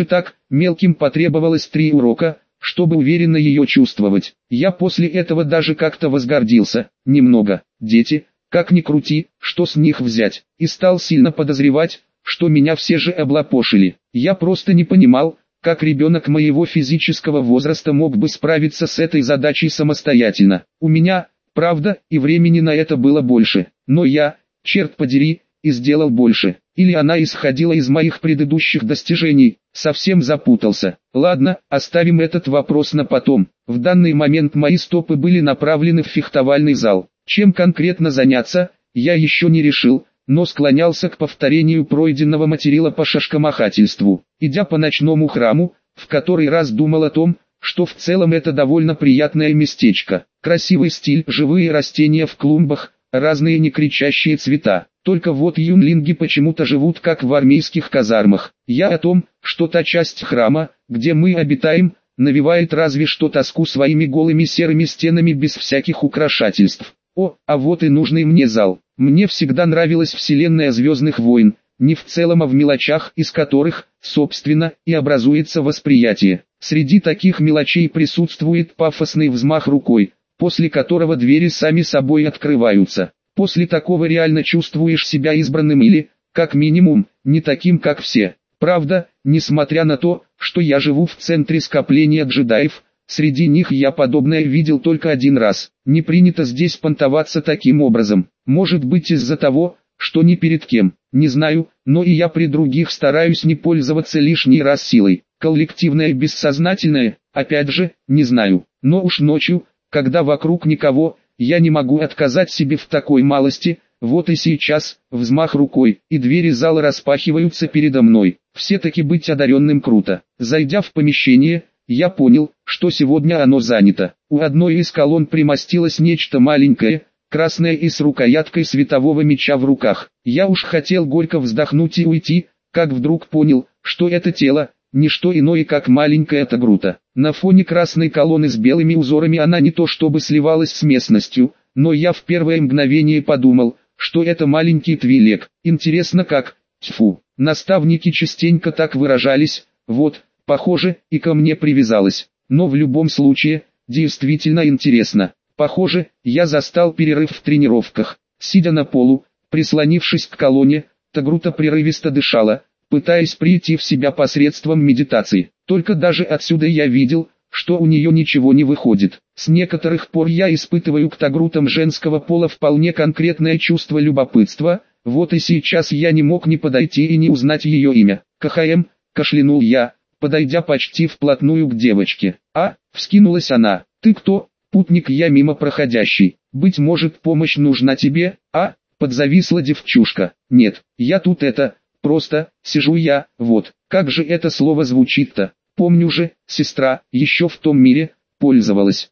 Мелким потребовалось 3 урока, чтобы уверенно ее чувствовать. Я после этого даже как-то возгордился, немного. Дети, как ни крути, что с них взять, и стал сильно подозревать, что меня все же облапошили. Я просто не понимал, как ребенок моего физического возраста мог бы справиться с этой задачей самостоятельно. У меня, правда, и времени на это было больше, но я, черт подери, и сделал больше. Или она исходила из моих предыдущих достижений, совсем запутался. Ладно, оставим этот вопрос на потом. В данный момент мои стопы были направлены в фехтовальный зал. Чем конкретно заняться, я еще не решил, но склонялся к повторению пройденного материала по шашкомахательству. Идя по ночному храму, в который раз думал о том, что в целом это довольно приятное местечко. Красивый стиль, живые растения в клумбах, разные некричащие цвета. Только вот юнлинги почему-то живут как в армейских казармах. Я о том, что та часть храма, где мы обитаем, навевает разве что тоску своими голыми серыми стенами без всяких украшательств. О, а вот и нужный мне зал. Мне всегда нравилась вселенная Звездных войн, не в целом, а в мелочах, из которых, собственно, и образуется восприятие. Среди таких мелочей присутствует пафосный взмах рукой, после которого двери сами собой открываются. После такого реально чувствуешь себя избранным или, как минимум, не таким как все. Правда, несмотря на то, что я живу в центре скопления джедаев, среди них я подобное видел только один раз. Не принято здесь понтоваться таким образом. Может быть из-за того, что ни перед кем, не знаю, но и я при других стараюсь не пользоваться лишний раз силой. Коллективное бессознательное, опять же, не знаю. Но уж ночью, когда вокруг никого, я не могу отказать себе в такой малости. Вот и сейчас, взмах рукой, и двери зала распахиваются передо мной. Все-таки быть одаренным круто. Зайдя в помещение, я понял, что сегодня оно занято. У одной из колонн примостилось нечто маленькое, красное и с рукояткой светового меча в руках. Я уж хотел горько вздохнуть и уйти, как вдруг понял, что это тело, не что иное как маленькая Тагрута. На фоне красной колонны с белыми узорами она не то чтобы сливалась с местностью, но я в первое мгновение подумал, что это маленький Твилек. Интересно как, тьфу, наставники частенько так выражались, вот, похоже, и ко мне привязалась. Но в любом случае, действительно интересно. Похоже, я застал перерыв в тренировках. Сидя на полу, прислонившись к колонне, Тагрута прерывисто дышала, пытаясь прийти в себя посредством медитации. Только даже отсюда я видел, что у нее ничего не выходит. С некоторых пор я испытываю к Тагрутам женского пола вполне конкретное чувство любопытства, вот и сейчас я не мог не подойти и не узнать ее имя. «КХМ», кашлянул я, подойдя почти вплотную к девочке. «А», вскинулась она, «ты кто?» «Путник, я мимо проходящий. Быть может, помощь нужна тебе?» «А», подзависла девчушка. «Нет, я тут просто, сижу я, вот, как же это слово звучит-то? Помню же, сестра, еще в том мире, пользовалась.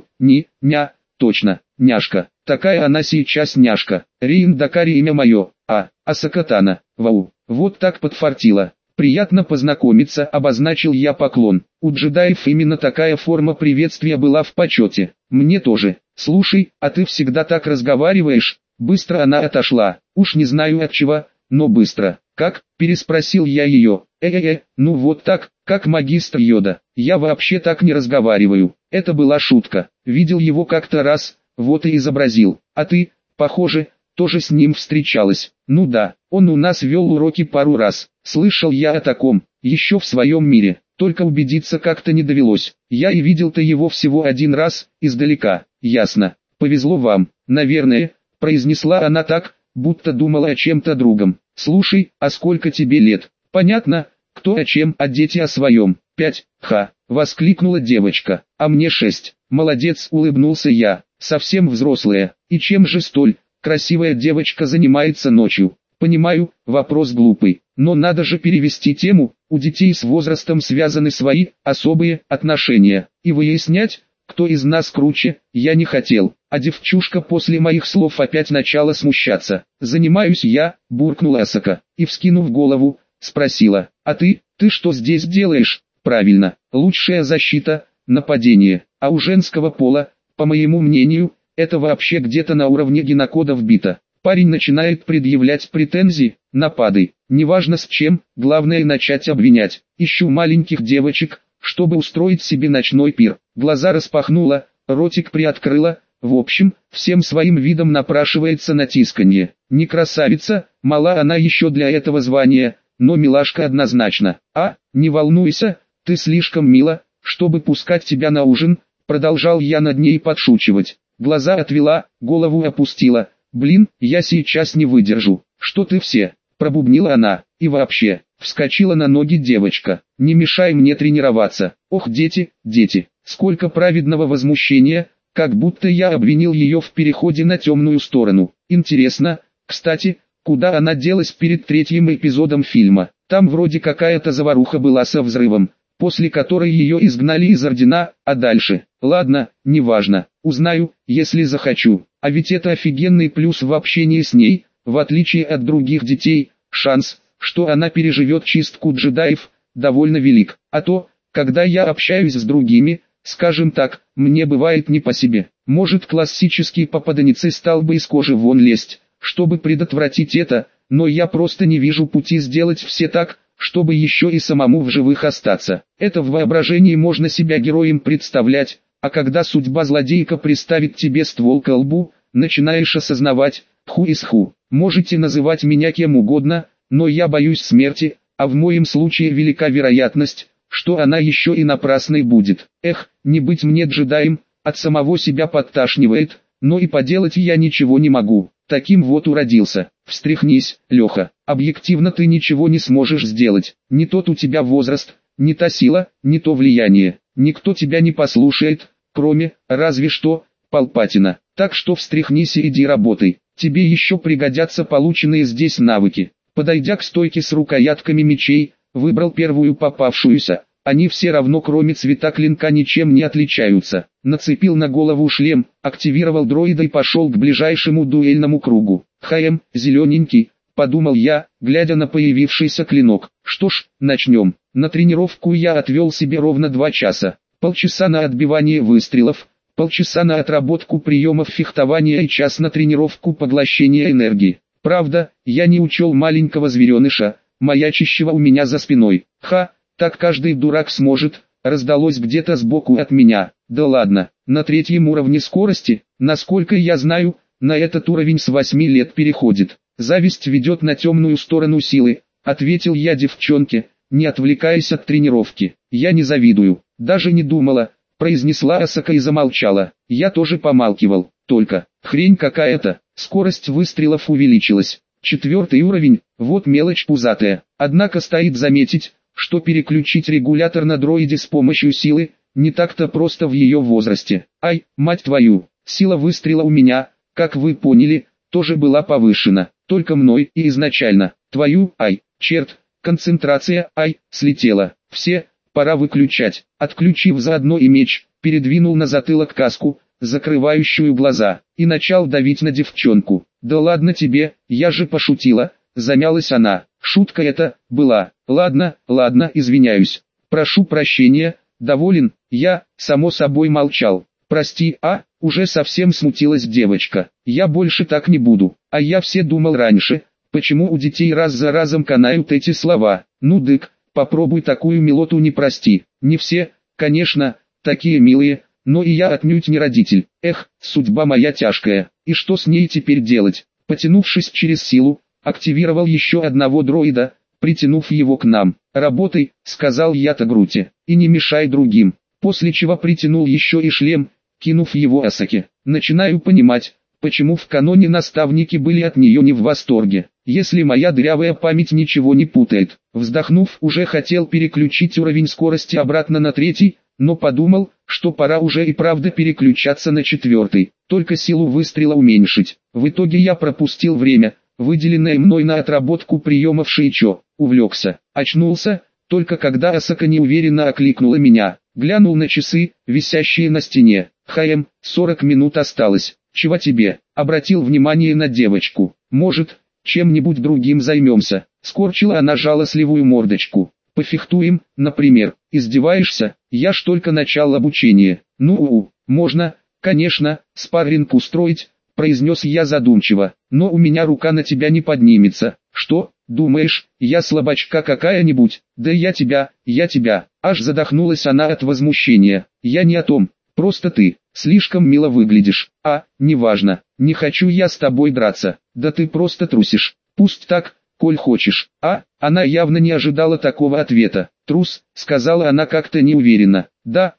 Ня, точно, няшка. Такая она сейчас няшка. Риин Дакари имя мое, Асакатана, вау, вот так подфартило. Приятно познакомиться, обозначил я поклон. У джедаев именно такая форма приветствия была в почете. Мне тоже. Слушай, а ты всегда так разговариваешь? Быстро она отошла. Уж не знаю от чего, но быстро. «Как?» – переспросил я ее. Ну вот так, как магистр Йода. Я вообще так не разговариваю». Это была шутка. Видел его как-то раз, вот и изобразил. А ты, похоже, тоже с ним встречалась. Ну да, он у нас вел уроки пару раз. Слышал я о таком, еще в своем мире. Только убедиться как-то не довелось. Я и видел-то его всего один раз, издалека. Ясно. Повезло вам, наверное, произнесла она так, будто думала о чем-то другом. «Слушай, а сколько тебе лет?» «Понятно, кто о чем, а дети о своем». 5, воскликнула девочка. «А мне 6. «Молодец», улыбнулся я. «Совсем взрослая. И чем же столь красивая девочка занимается ночью?» «Понимаю, вопрос глупый, но надо же перевести тему. У детей с возрастом связаны свои особые отношения. И выяснять, кто из нас круче, я не хотел». А девчушка после моих слов опять начала смущаться. «Занимаюсь я», буркнула Асака, и вскинув голову, спросила, «А ты что здесь делаешь?» «Правильно, лучшая защита, нападение, а у женского пола, по моему мнению, это вообще где-то на уровне генокода вбито. Парень начинает предъявлять претензии, напады, неважно с чем, главное начать обвинять. Ищу маленьких девочек, чтобы устроить себе ночной пир. Глаза распахнула, ротик приоткрыла, в общем, всем своим видом напрашивается на тисканье. Не красавица, мала она еще для этого звания, но милашка однозначно. А, не волнуйся, ты слишком мила, чтобы пускать тебя на ужин, продолжал я над ней подшучивать. Глаза отвела, голову опустила. Блин, я сейчас не выдержу. Что ты все? Пробубнила она. И вообще, вскочила на ноги девочка. Не мешай мне тренироваться. Ох, дети, дети, сколько праведного возмущения, как будто я обвинил ее в переходе на темную сторону. Интересно, кстати, куда она делась перед третьим эпизодом фильма? Там вроде какая-то заваруха была со взрывом, после которой ее изгнали из ордена, а дальше? Ладно, неважно, узнаю, если захочу. А ведь это офигенный плюс в общении с ней, в отличие от других детей, шанс, что она переживет чистку джедаев, довольно велик. А то, когда я общаюсь с другими, скажем так, мне бывает не по себе. Может, классический попаданец и стал бы из кожи вон лезть, чтобы предотвратить это, но я просто не вижу пути сделать все так, чтобы еще и самому в живых остаться. Это в воображении можно себя героем представлять, а когда судьба злодейка приставит тебе ствол к лбу, начинаешь осознавать, who is who. Можете называть меня кем угодно, но я боюсь смерти, а в моем случае велика вероятность, что она еще и напрасной будет. Эх, не быть мне джедаем, от самого себя подташнивает, но и поделать я ничего не могу. Таким вот уродился. Встряхнись, Леха, объективно ты ничего не сможешь сделать. Не тот у тебя возраст, не та сила, не то влияние. Никто тебя не послушает, кроме, разве что, Палпатина. Так что встряхнись и иди работай. Тебе еще пригодятся полученные здесь навыки. Подойдя к стойке с рукоятками мечей, выбрал первую попавшуюся. Они все равно кроме цвета клинка ничем не отличаются. Нацепил на голову шлем, активировал дроида и пошел к ближайшему дуэльному кругу. Зелененький, подумал я, глядя на появившийся клинок. Что ж, начнем. На тренировку я отвел себе ровно 2 часа. Полчаса на отбивание выстрелов, полчаса на отработку приемов фехтования и час на тренировку поглощения энергии. Правда, я не учел маленького звереныша, маячащего у меня за спиной. Так каждый дурак сможет, раздалось где-то сбоку от меня. Да ладно, на 3-м уровне скорости, насколько я знаю, на этот уровень с 8 лет переходит. Зависть ведет на темную сторону силы, ответил я девчонке, не отвлекаясь от тренировки. Я не завидую, даже не думала, произнесла Асака и замолчала. Я тоже помалкивал, только, хрень какая-то, скорость выстрелов увеличилась. 4-й уровень, вот мелочь пузатая. Однако стоит заметить, что переключить регулятор на дроиде с помощью силы, не так-то просто в ее возрасте. Ай, мать твою, сила выстрела у меня, как вы поняли, тоже была повышена, только мной и изначально. Твою, черт, концентрация, слетела. Все, пора выключать. Отключив заодно и меч, передвинул на затылок каску, закрывающую глаза, и начал давить на девчонку. Да ладно тебе, я же пошутила, замялась она. Шутка это была. Ладно, извиняюсь. Прошу прощения, доволен, я, само собой молчал. Прости, уже совсем смутилась девочка. Я больше так не буду. А я все думал раньше, почему у детей раз за разом канают эти слова. Ну дык, попробуй такую милоту не прости. Не все, конечно, такие милые, но и я отнюдь не родитель. Эх, судьба моя тяжкая. И что с ней теперь делать? Потянувшись через силу, активировал еще одного дроида, притянув его к нам. «Работай», — сказал я Тагруте, — «и не мешай другим». После чего притянул еще и шлем, кинув его Асаке. Начинаю понимать, почему в каноне наставники были от нее не в восторге, если моя дырявая память ничего не путает. Вздохнув, уже хотел переключить уровень скорости обратно на 3-й, но подумал, что пора уже и правда переключаться на 4-й, только силу выстрела уменьшить. В итоге я пропустил время, выделенное мной на отработку приемов Шейчо, увлекся, очнулся, только когда Асака неуверенно окликнула меня, глянул на часы, висящие на стене. 40 минут осталось. Чего тебе? Обратил внимание на девочку. Может, чем-нибудь другим займемся? Скорчила она жалостливую мордочку. Пофехтуем, например. Издеваешься? Я ж только начал обучения. Ну, можно, конечно, спарринг устроить, произнес я задумчиво, но у меня рука на тебя не поднимется. Что, думаешь, я слабачка какая-нибудь? Да я тебя. Аж задохнулась она от возмущения. Я не о том, просто ты слишком мило выглядишь. Неважно, не хочу я с тобой драться. Да ты просто трусишь. Пусть так, коль хочешь. Она явно не ожидала такого ответа. Трус, сказала она как-то неуверенно. Да,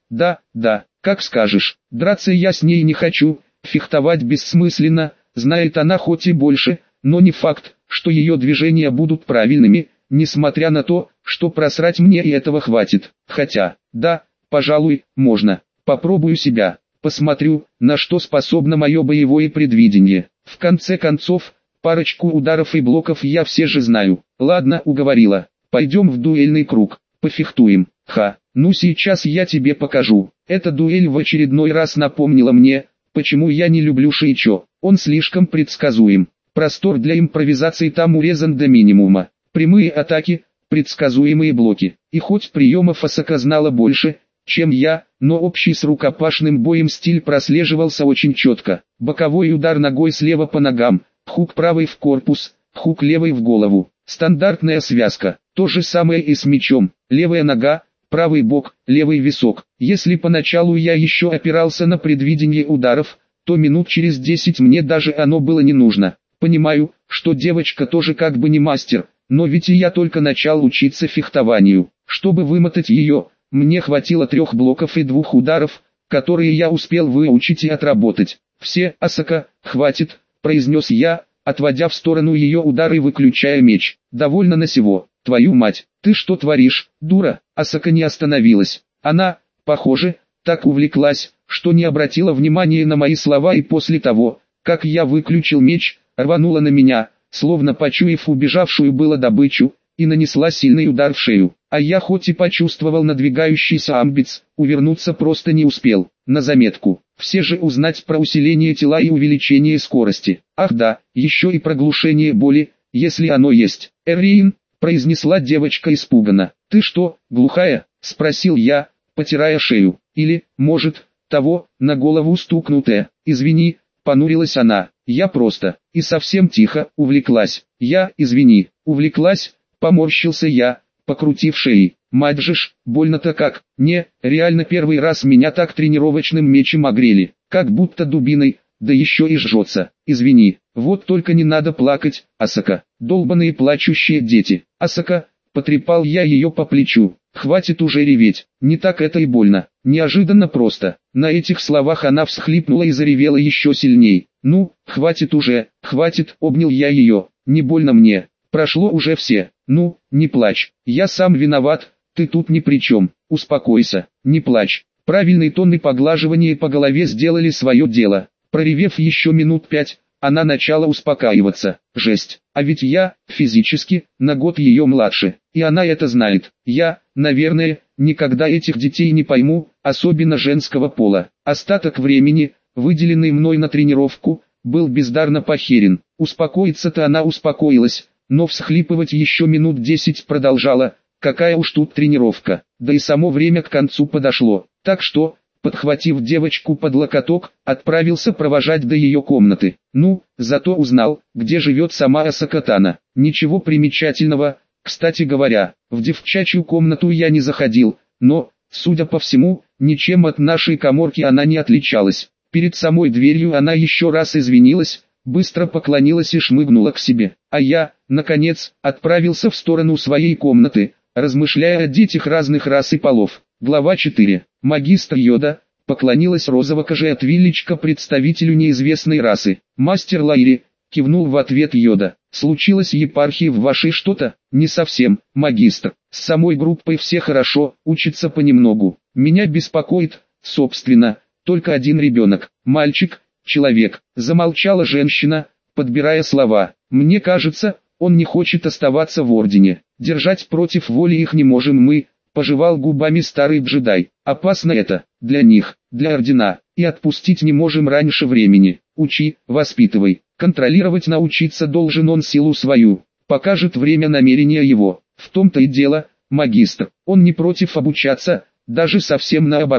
как скажешь. Драться я с ней не хочу, фехтовать бессмысленно, знает она хоть и больше, но не факт, что ее движения будут правильными, несмотря на то, что просрать мне и этого хватит. Хотя, да, пожалуй, можно. Попробую себя, посмотрю, на что способно мое боевое предвидение. В конце концов, парочку ударов и блоков я все же знаю. Ладно, уговорила. Пойдем в дуэльный круг, пофехтуем. Ну сейчас я тебе покажу. Эта дуэль в очередной раз напомнила мне, почему я не люблю Шейчо. Он слишком предсказуем. Простор для импровизации там урезан до минимума. Прямые атаки, предсказуемые блоки. И хоть приемов Асака знала больше, чем я, но общий с рукопашным боем стиль прослеживался очень четко. Боковой удар ногой слева по ногам, хук правый в корпус, хук левый в голову. Стандартная связка. То же самое и с мечом. Левая нога, правый бок, левый висок. Если поначалу я еще опирался на предвидение ударов, то минут через 10 мне даже оно было не нужно. Понимаю, что девочка тоже как бы не мастер, но ведь и я только начал учиться фехтованию. Чтобы вымотать ее, мне хватило 3 блоков и 2 ударов, которые я успел выучить и отработать. Все, Асака, хватит, произнес я, отводя в сторону ее удары и выключая меч. Довольно на сего. Твою мать, ты что творишь, дура? Асака не остановилась. Она, похоже, так увлеклась, что не обратила внимания на мои слова и после того, как я выключил меч, рванула на меня, словно почуяв убежавшую было добычу, и нанесла сильный удар в шею. А я хоть и почувствовал надвигающийся амбиц, увернуться просто не успел. На заметку, все же узнать про усиление тела и увеличение скорости. Ах да, еще и про глушение боли, если оно есть. Эрин, произнесла девочка испуганно. Ты что, глухая? Спросил я, потирая шею. Или, может, того, на голову стукнутая. Извини, понурилась она. Я просто, и совсем тихо, увлеклась. Извини, увлеклась, поморщился я, покрутив шеей. Мать же ж, больно-то как. Не, реально первый раз меня так тренировочным мечем огрели, как будто дубиной, да еще и жжется. Извини, вот только не надо плакать, Асака. Долбаные плачущие дети. Асака, потрепал я ее по плечу. Хватит уже реветь, не так это и больно. Неожиданно просто. На этих словах она всхлипнула и заревела еще сильней. Ну, хватит уже, хватит, обнял я ее. Не больно мне. Прошло уже все. Ну, не плачь. Я сам виноват, ты тут ни при чем. Успокойся, не плачь. Правильный тон и поглаживание по голове сделали свое дело. Проревев еще минут 5, она начала успокаиваться. Жесть, а ведь я, физически, на год ее младше. И она это знает. Я, наверное, никогда этих детей не пойму, особенно женского пола. Остаток времени, выделенный мной на тренировку, был бездарно похерен. Успокоиться-то она успокоилась, но всхлипывать еще минут 10 продолжала. Какая уж тут тренировка, да и само время к концу подошло. Так что, подхватив девочку под локоток, отправился провожать до ее комнаты. Ну, зато узнал, где живет сама Асака Тано. Ничего примечательного, кстати говоря, в девчачью комнату я не заходил, но, судя по всему, ничем от нашей каморки она не отличалась. Перед самой дверью она еще раз извинилась, быстро поклонилась и шмыгнула к себе. А я, наконец, отправился в сторону своей комнаты, размышляя о детях разных рас и полов. Глава 4. Магистр Йода, поклонилась розово-кожей Твилечка представителю неизвестной расы. Мастер Лайри, кивнул в ответ Йода. Случилось епархии в вашей что-то? Не совсем, магистр. С самой группой все хорошо, учатся понемногу. Меня беспокоит, собственно, только один ребенок. Мальчик, человек. Замолчала женщина, подбирая слова. Мне кажется, он не хочет оставаться в ордене. Держать против воли их не можем мы, пожевал губами старый джедай. Опасно это, для них, для ордена, и отпустить не можем раньше времени. Учи, воспитывай, контролировать научиться должен он силу свою. Покажет время намерения его. В том-то и дело, магистр, он не против обучаться, даже совсем наоборот.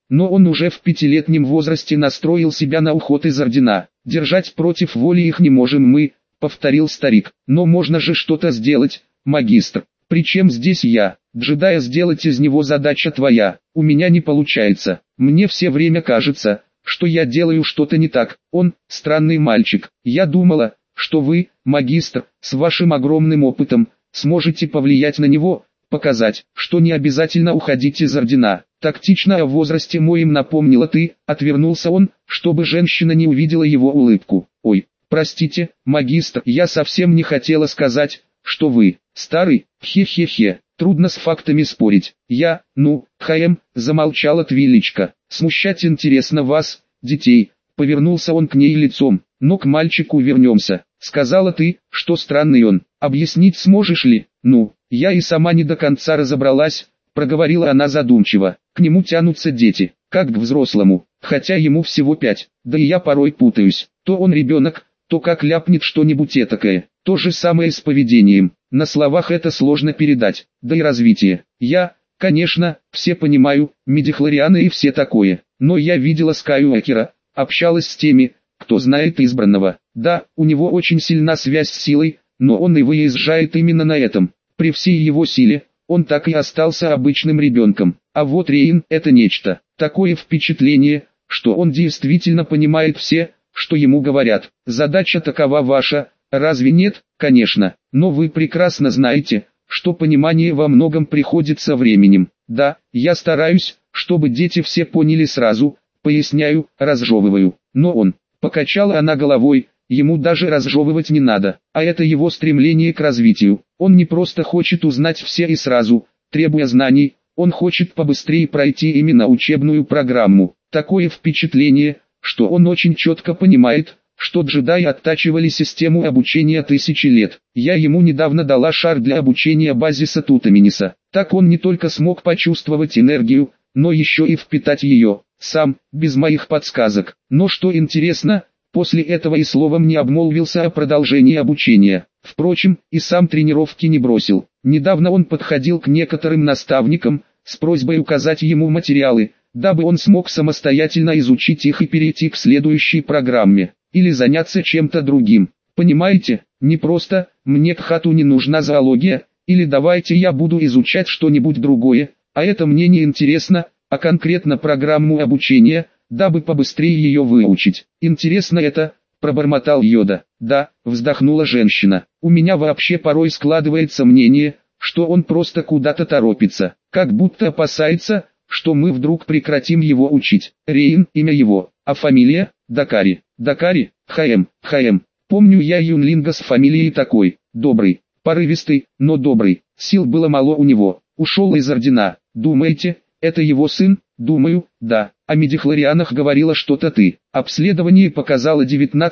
но он уже в 5-летнем возрасте настроил себя на уход из ордена. Держать против воли их не можем мы, повторил старик. Но можно же что-то сделать, магистр. Причем здесь я? Джедая сделать из него задача твоя. У меня не получается. Мне все время кажется, что я делаю что-то не так. Он, странный мальчик. Я думала, что вы, магистр, с вашим огромным опытом, сможете повлиять на него, показать, что не обязательно уходить из ордена. Тактично о возрасте моем напомнила ты, отвернулся он, чтобы женщина не увидела его улыбку. Ой, простите, магистр, я совсем не хотела сказать, что вы, старый, хе-хе-хе, трудно с фактами спорить. Я, замолчала Твиличка. Смущать интересно вас, детей, повернулся он к ней лицом, но к мальчику вернемся. Сказала ты, что странный он, объяснить сможешь ли? Я и сама не до конца разобралась, проговорила она задумчиво. К нему тянутся дети, как к взрослому, хотя ему всего 5, да и я порой путаюсь. То он ребенок, то как ляпнет что-нибудь этакое. То же самое с поведением. На словах это сложно передать, да и развитие. Я, конечно, все понимаю, мидихлорианы и все такое, но я видела Скайуокера, общалась с теми, кто знает избранного. Да, у него очень сильна связь с силой, но он и выезжает именно на этом. При всей его силе, он так и остался обычным ребенком. А вот Рейн – это нечто. Такое впечатление, что он действительно понимает все, что ему говорят. Задача такова ваша, разве нет? Конечно. Но вы прекрасно знаете, что понимание во многом приходит со временем. Да, я стараюсь, чтобы дети все поняли сразу, поясняю, разжевываю. Но он, покачала она головой, ему даже разжевывать не надо, а это его стремление к развитию. Он не просто хочет узнать все и сразу, требуя знаний, он хочет побыстрее пройти именно учебную программу. Такое впечатление, что он очень четко понимает, что джедаи оттачивали систему обучения тысячи лет. Я ему недавно дала шар для обучения базиса Тутаминиса. Так он не только смог почувствовать энергию, но еще и впитать ее, сам, без моих подсказок. Но что интересно, после этого и словом не обмолвился о продолжении обучения. Впрочем, и сам тренировки не бросил. Недавно он подходил к некоторым наставникам, с просьбой указать ему материалы, дабы он смог самостоятельно изучить их и перейти к следующей программе, или заняться чем-то другим. Понимаете, не просто «мне к хату не нужна зоология», или «давайте я буду изучать что-нибудь другое», а это мне не интересно, а конкретно программу обучения, дабы побыстрее ее выучить. Интересно это, пробормотал Йода. Да, вздохнула женщина. У меня вообще порой складывается мнение, что он просто куда-то торопится, как будто опасается, что мы вдруг прекратим его учить. Рейн, имя его, а фамилия? Дакари. Дакари, Хаэм. Помню я юнлинга с фамилией такой, добрый, порывистый, но добрый. Сил было мало у него, ушел из ордена. Думаете, это его сын? Думаю, да. О мидихлорианах говорила что-то ты. Обследование показало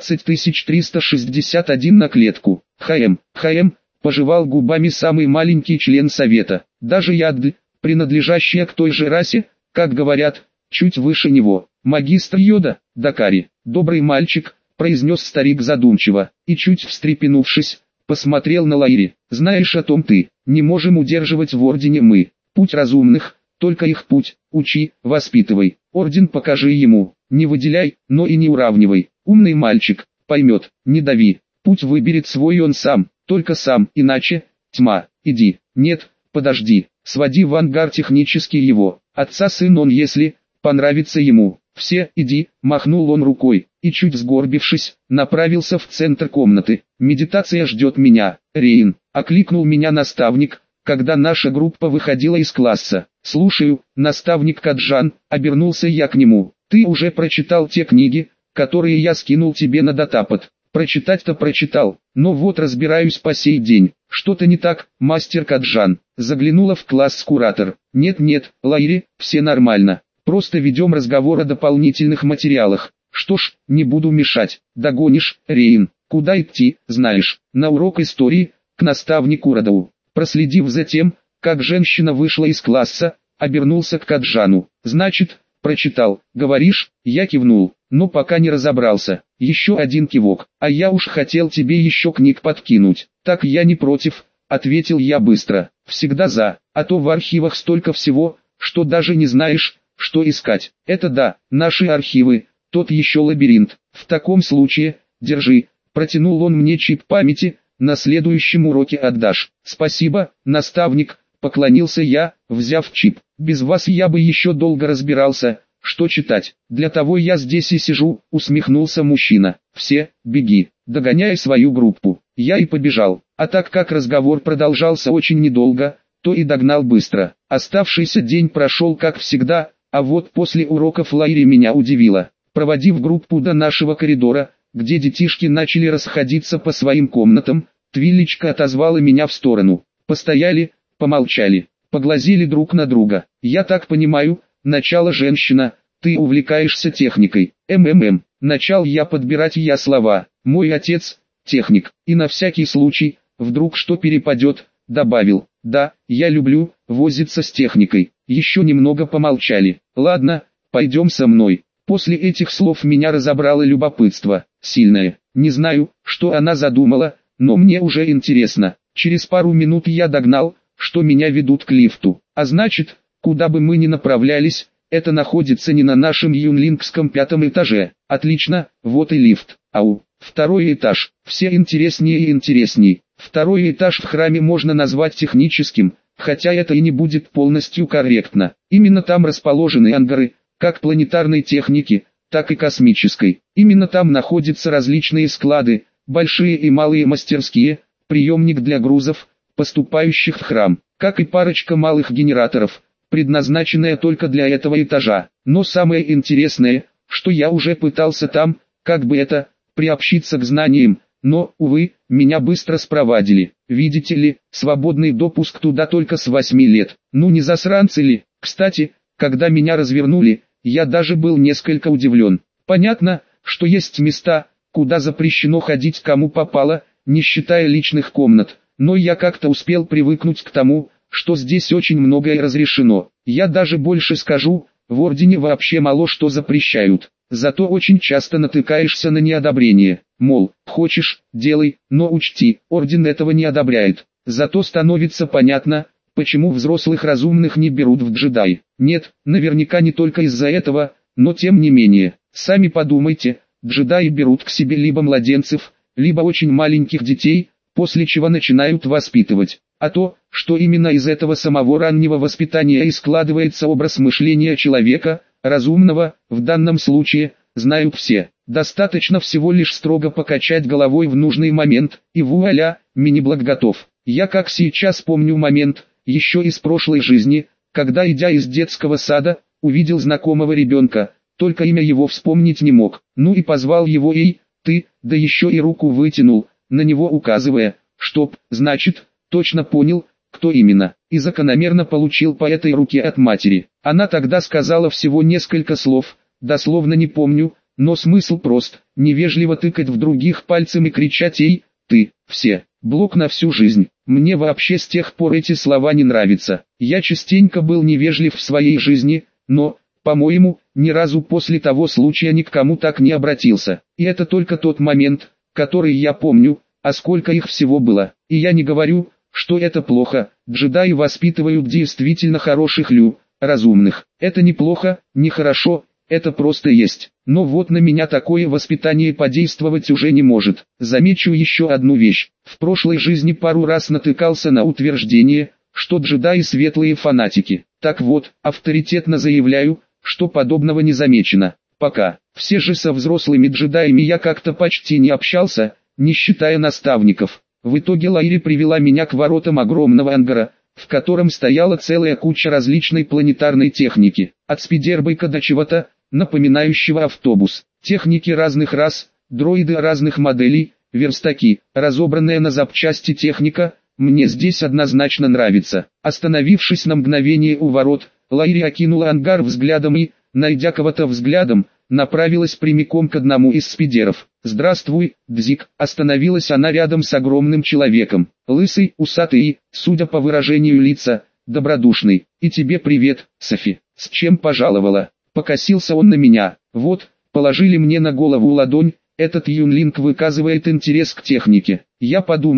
19361 на клетку. Хаэм, пожевал губами самый маленький член совета. Даже ядды, принадлежащая к той же расе, как говорят, чуть выше него. Магистр Йода, Дакари, добрый мальчик, произнес старик задумчиво, и чуть встрепенувшись, посмотрел на Лайри. Знаешь о том ты, не можем удерживать в ордене мы. Путь разумных, только их путь, учи, воспитывай. Орден покажи ему, не выделяй, но и не уравнивай. Умный мальчик, поймет, не дави. Путь выберет свой он сам, только сам, иначе, тьма, иди. Нет, подожди, своди в ангар технически его, отца сын он если, понравится ему. Все, иди, махнул он рукой, и чуть сгорбившись, направился в центр комнаты. Медитация ждет меня. Рейн, окликнул меня наставник, когда наша группа выходила из класса. Слушаю, наставник Каджан, обернулся я к нему. Ты уже прочитал те книги, которые я скинул тебе на датапад. Прочитать-то прочитал, но вот разбираюсь по сей день. Что-то не так, мастер Каджан. Заглянула в класс куратор. Нет, Лайри, все нормально. Просто ведем разговор о дополнительных материалах. Что ж, не буду мешать. Догонишь, Рейн. Куда идти, знаешь, на урок истории, к наставнику Радау. Проследив за тем, как женщина вышла из класса, обернулся к Каджану. Значит, прочитал, говоришь? Я кивнул, но пока не разобрался. Еще один кивок. А я уж хотел тебе еще книг подкинуть. Так я не против, ответил я быстро. Всегда за, а то в архивах столько всего, что даже не знаешь, что искать. Это да, наши архивы, тот еще лабиринт. В таком случае, держи, протянул он мне чип памяти, на следующем уроке отдашь. Спасибо, наставник, поклонился я, взяв чип. Без вас я бы еще долго разбирался, что читать. Для того я здесь и сижу, усмехнулся мужчина. Все, беги, догоняй свою группу. Я и побежал. А так как разговор продолжался очень недолго, то и догнал быстро. Оставшийся день прошел как всегда, а вот после уроков Лайри меня удивило. Проводив группу до нашего коридора, где детишки начали расходиться по своим комнатам, Твилечка отозвала меня в сторону. Постояли, помолчали, поглазели друг на друга. Я так понимаю, начало женщина, ты увлекаешься техникой. Начал я подбирать слова. Мой отец, техник, и на всякий случай, вдруг что перепадет, добавил. Да, я люблю возиться с техникой. Еще немного помолчали. Ладно, пойдем со мной. После этих слов меня разобрало любопытство, сильное. Не знаю, что она задумала, но мне уже интересно. Через пару минут я догнал, что меня ведут к лифту. А значит, куда бы мы ни направлялись, это находится не на нашем юнлингском 5-м этаже. Отлично, вот и лифт. Ау, 2-й этаж. Все интереснее и интересней. 2-й этаж в храме можно назвать техническим, хотя это и не будет полностью корректно. Именно там расположены ангары, как планетарной техники, так и космической. Именно там находятся различные склады, большие и малые мастерские, приемник для грузов, поступающих в храм, как и парочка малых генераторов, предназначенная только для этого этажа. Но самое интересное, что я уже пытался там, приобщиться к знаниям, но, увы, меня быстро спровадили. Видите ли, свободный допуск туда только с 8 лет. Ну не засранцы ли? Кстати, когда меня развернули, я даже был несколько удивлен. Понятно, что есть места, куда запрещено ходить кому попало, не считая личных комнат, но я как-то успел привыкнуть к тому, что здесь очень многое разрешено. Я даже больше скажу, в Ордене вообще мало что запрещают. Зато очень часто натыкаешься на неодобрение. Мол, хочешь, делай, но учти, Орден этого не одобряет. Зато становится понятно, почему взрослых разумных не берут в джедаи. Нет, наверняка не только из-за этого, но тем не менее. Сами подумайте, джедаи берут к себе либо младенцев, либо очень маленьких детей, после чего начинают воспитывать. А то, что именно из этого самого раннего воспитания и складывается образ мышления человека, разумного, в данном случае, знают все. Достаточно всего лишь строго покачать головой в нужный момент, и вуаля, мини-блок готов. Я как сейчас помню момент, еще из прошлой жизни, когда, идя из детского сада, увидел знакомого ребенка, только имя его вспомнить не мог. Ну и позвал его: «Эй, ты», да еще и руку вытянул, на него указывая, чтоб, значит, точно понял, кто именно, и закономерно получил по этой руке от матери. Она тогда сказала всего несколько слов, дословно не помню, но смысл прост: невежливо тыкать в других пальцем и кричать: «Эй, ты», все, блок на всю жизнь. Мне вообще с тех пор эти слова не нравятся. Я частенько был невежлив в своей жизни, но, по-моему, ни разу после того случая ни к кому так не обратился. И это только тот момент, который я помню, а сколько их всего было. И я не говорю, что это плохо. Джедаи воспитывают действительно хороших разумных. Это не плохо, не хорошо, это просто есть. Но вот на меня такое воспитание подействовать уже не может. Замечу еще одну вещь. В прошлой жизни пару раз натыкался на утверждение, что джедаи светлые фанатики. Так вот, авторитетно заявляю, что подобного не замечено. Пока. Все же со взрослыми джедаями я как-то почти не общался, не считая наставников. В итоге Лайри привела меня к воротам огромного ангара, в котором стояла целая куча различной планетарной техники, от спидербайка до чего-то, напоминающего автобус. Техники разных рас, дроиды разных моделей, верстаки, разобранная на запчасти техника, мне здесь однозначно нравится. Остановившись на мгновение у ворот, Лайри окинула ангар взглядом и, найдя кого-то взглядом, направилась прямиком к одному из спидеров. «Здравствуй, Дзик», остановилась она рядом с огромным человеком. Лысый, усатый и, судя по выражению лица, добродушный. «И тебе привет, Софи. С чем пожаловала?» Покосился он на меня. «Вот, положили мне на голову ладонь, этот юнлинг выказывает интерес к технике. Я подумала,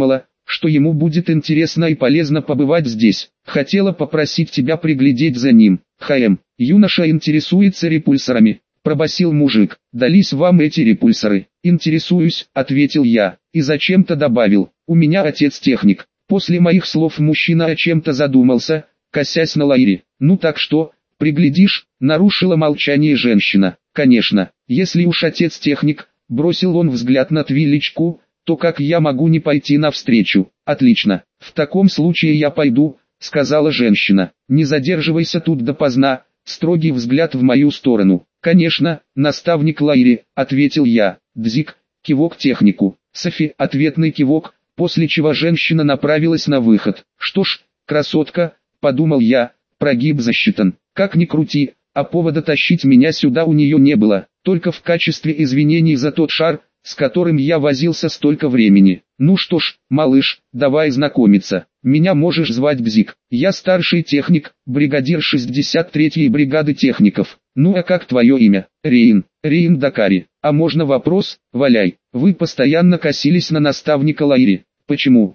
что ему будет интересно и полезно побывать здесь. Хотела попросить тебя приглядеть за ним. Юноша интересуется репульсорами, пробасил мужик. Дались вам эти репульсоры? Интересуюсь, ответил я, и зачем-то добавил, у меня отец техник. После моих слов мужчина о чем-то задумался, косясь на Лайри. Ну так что, приглядишь? Нарушила молчание женщина. Конечно, если уж отец техник, бросил он взгляд на Твилечку, то как я могу не пойти навстречу? Отлично, в таком случае я пойду, сказала женщина. Не задерживайся тут допоздна, строгий взгляд в мою сторону. Конечно, наставник Лайри, ответил я. Дзик, кивок технику. Софи, ответный кивок, после чего женщина направилась на выход. Что ж, красотка, подумал я, прогиб засчитан. Как ни крути, а повода тащить меня сюда у нее не было, только в качестве извинений за тот шар, с которым я возился столько времени. Ну что ж, малыш, давай знакомиться. Меня можешь звать Бзик. Я старший техник, бригадир 63-й бригады техников. Ну а как твое имя? Рейн. Рейн Дакари. А можно вопрос? Валяй. Вы постоянно косились на наставника Лайри. Почему?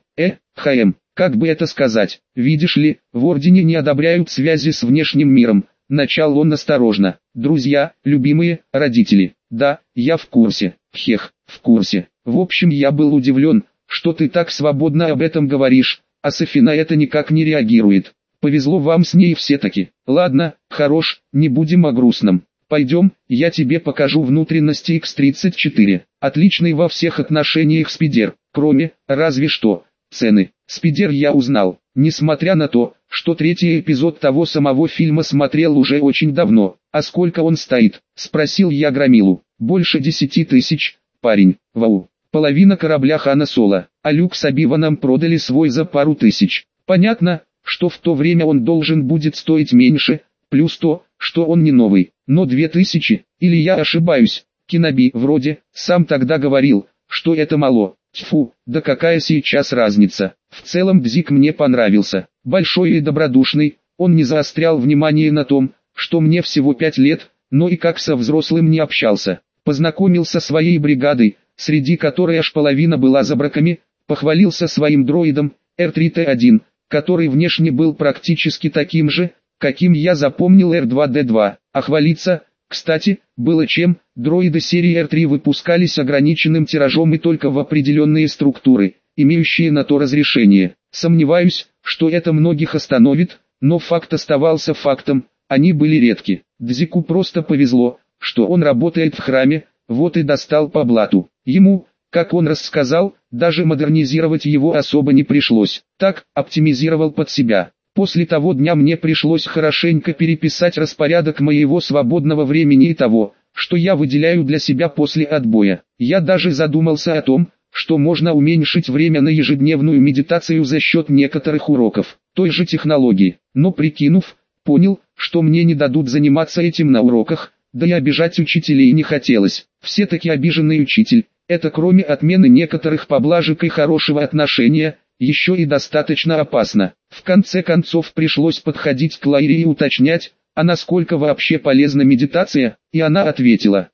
Как бы это сказать? Видишь ли, в Ордене не одобряют связи с внешним миром. Начал он осторожно. Друзья, любимые, родители. Да, я в курсе. В курсе. В общем, я был удивлен, что ты так свободно об этом говоришь, а Софи на это никак не реагирует. Повезло вам с ней все-таки. Ладно, хорош, не будем о грустном. Пойдем, я тебе покажу внутренности X-34. Отличный во всех отношениях спидер, кроме, разве что, цены. Спидер я узнал, несмотря на то, что третий эпизод того самого фильма смотрел уже очень давно. А сколько он стоит? Спросил я Громилу. Больше 10 тысяч, парень. Вау. Половина корабля Хана Соло, а Люк с Оби-Ваном продали свой за пару тысяч. Понятно, что в то время он должен будет стоить меньше, плюс то, что он не новый. Но 2000, или я ошибаюсь, Кеноби вроде, сам тогда говорил, что это мало. Тьфу, да какая сейчас разница. В целом Бзик мне понравился. Большой и добродушный, он не заострял внимание на том, что мне всего 5 лет, но и как со взрослым не общался. Познакомился своей бригадой, среди которой аж половина была забраками, похвалился своим дроидом, R3T1, который внешне был практически таким же, каким я запомнил R2D2, а хвалиться, кстати, было чем. Дроиды серии R3 выпускались ограниченным тиражом и только в определенные структуры, имеющие на то разрешение. Сомневаюсь, что это многих остановит, но факт оставался фактом, они были редки. Дзику просто повезло, что он работает в храме, вот и достал по блату. Ему, как он рассказал, даже модернизировать его особо не пришлось, так, оптимизировал под себя. После того дня мне пришлось хорошенько переписать распорядок моего свободного времени и того, что я выделяю для себя после отбоя. Я даже задумался о том, что можно уменьшить время на ежедневную медитацию за счет некоторых уроков, той же технологии. Но прикинув, понял, что мне не дадут заниматься этим на уроках, да и обижать учителей не хотелось. Все-таки обиженный учитель, это кроме отмены некоторых поблажек и хорошего отношения, еще и достаточно опасно. В конце концов пришлось подходить к Лайри и уточнять, а насколько вообще полезна медитация, и она ответила,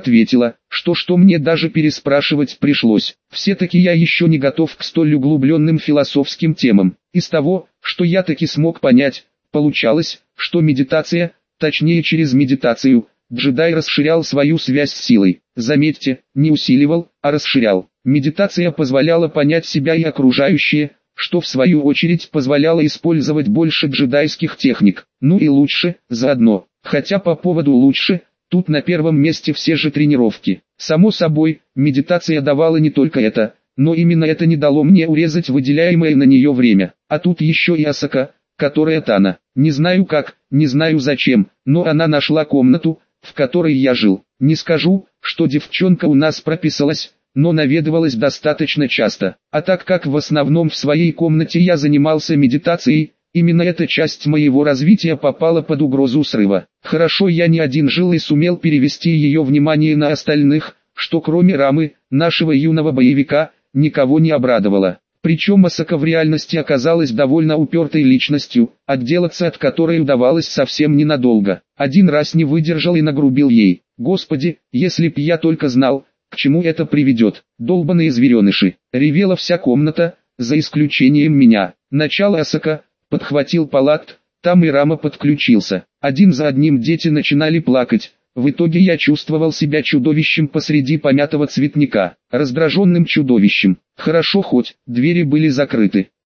что мне даже переспрашивать пришлось. Все-таки я еще не готов к столь углубленным философским темам. Из того, что я таки смог понять, получалось, что медитация, точнее через медитацию, джедай расширял свою связь с силой. Заметьте, не усиливал, а расширял. Медитация позволяла понять себя и окружающее, что в свою очередь позволяло использовать больше джедайских техник. Ну и лучше, заодно. Хотя по поводу лучше, тут на первом месте все же тренировки. Само собой, медитация давала не только это, но именно это не дало мне урезать выделяемое на нее время. А тут еще и Асака, которая Тана. Не знаю как, не знаю зачем, но она нашла комнату, в которой я жил. Не скажу, что девчонка у нас прописалась, но наведывалась достаточно часто. А так как в основном в своей комнате я занимался медитацией, именно эта часть моего развития попала под угрозу срыва. Хорошо я не один жил и сумел перевести ее внимание на остальных, что кроме Рамы, нашего юного боевика, никого не обрадовало. Причем Асака в реальности оказалась довольно упертой личностью, отделаться от которой удавалось совсем ненадолго. Один раз не выдержал и нагрубил ей. Господи, если б я только знал, к чему это приведет. Долбаные звереныши. Ревела вся комната, за исключением меня. Начало Асака, подхватил Палакт, там и Рама подключился. Один за одним дети начинали плакать. В итоге я чувствовал себя чудовищем посреди помятого цветника, раздраженным чудовищем. Хорошо хоть двери были закрыты.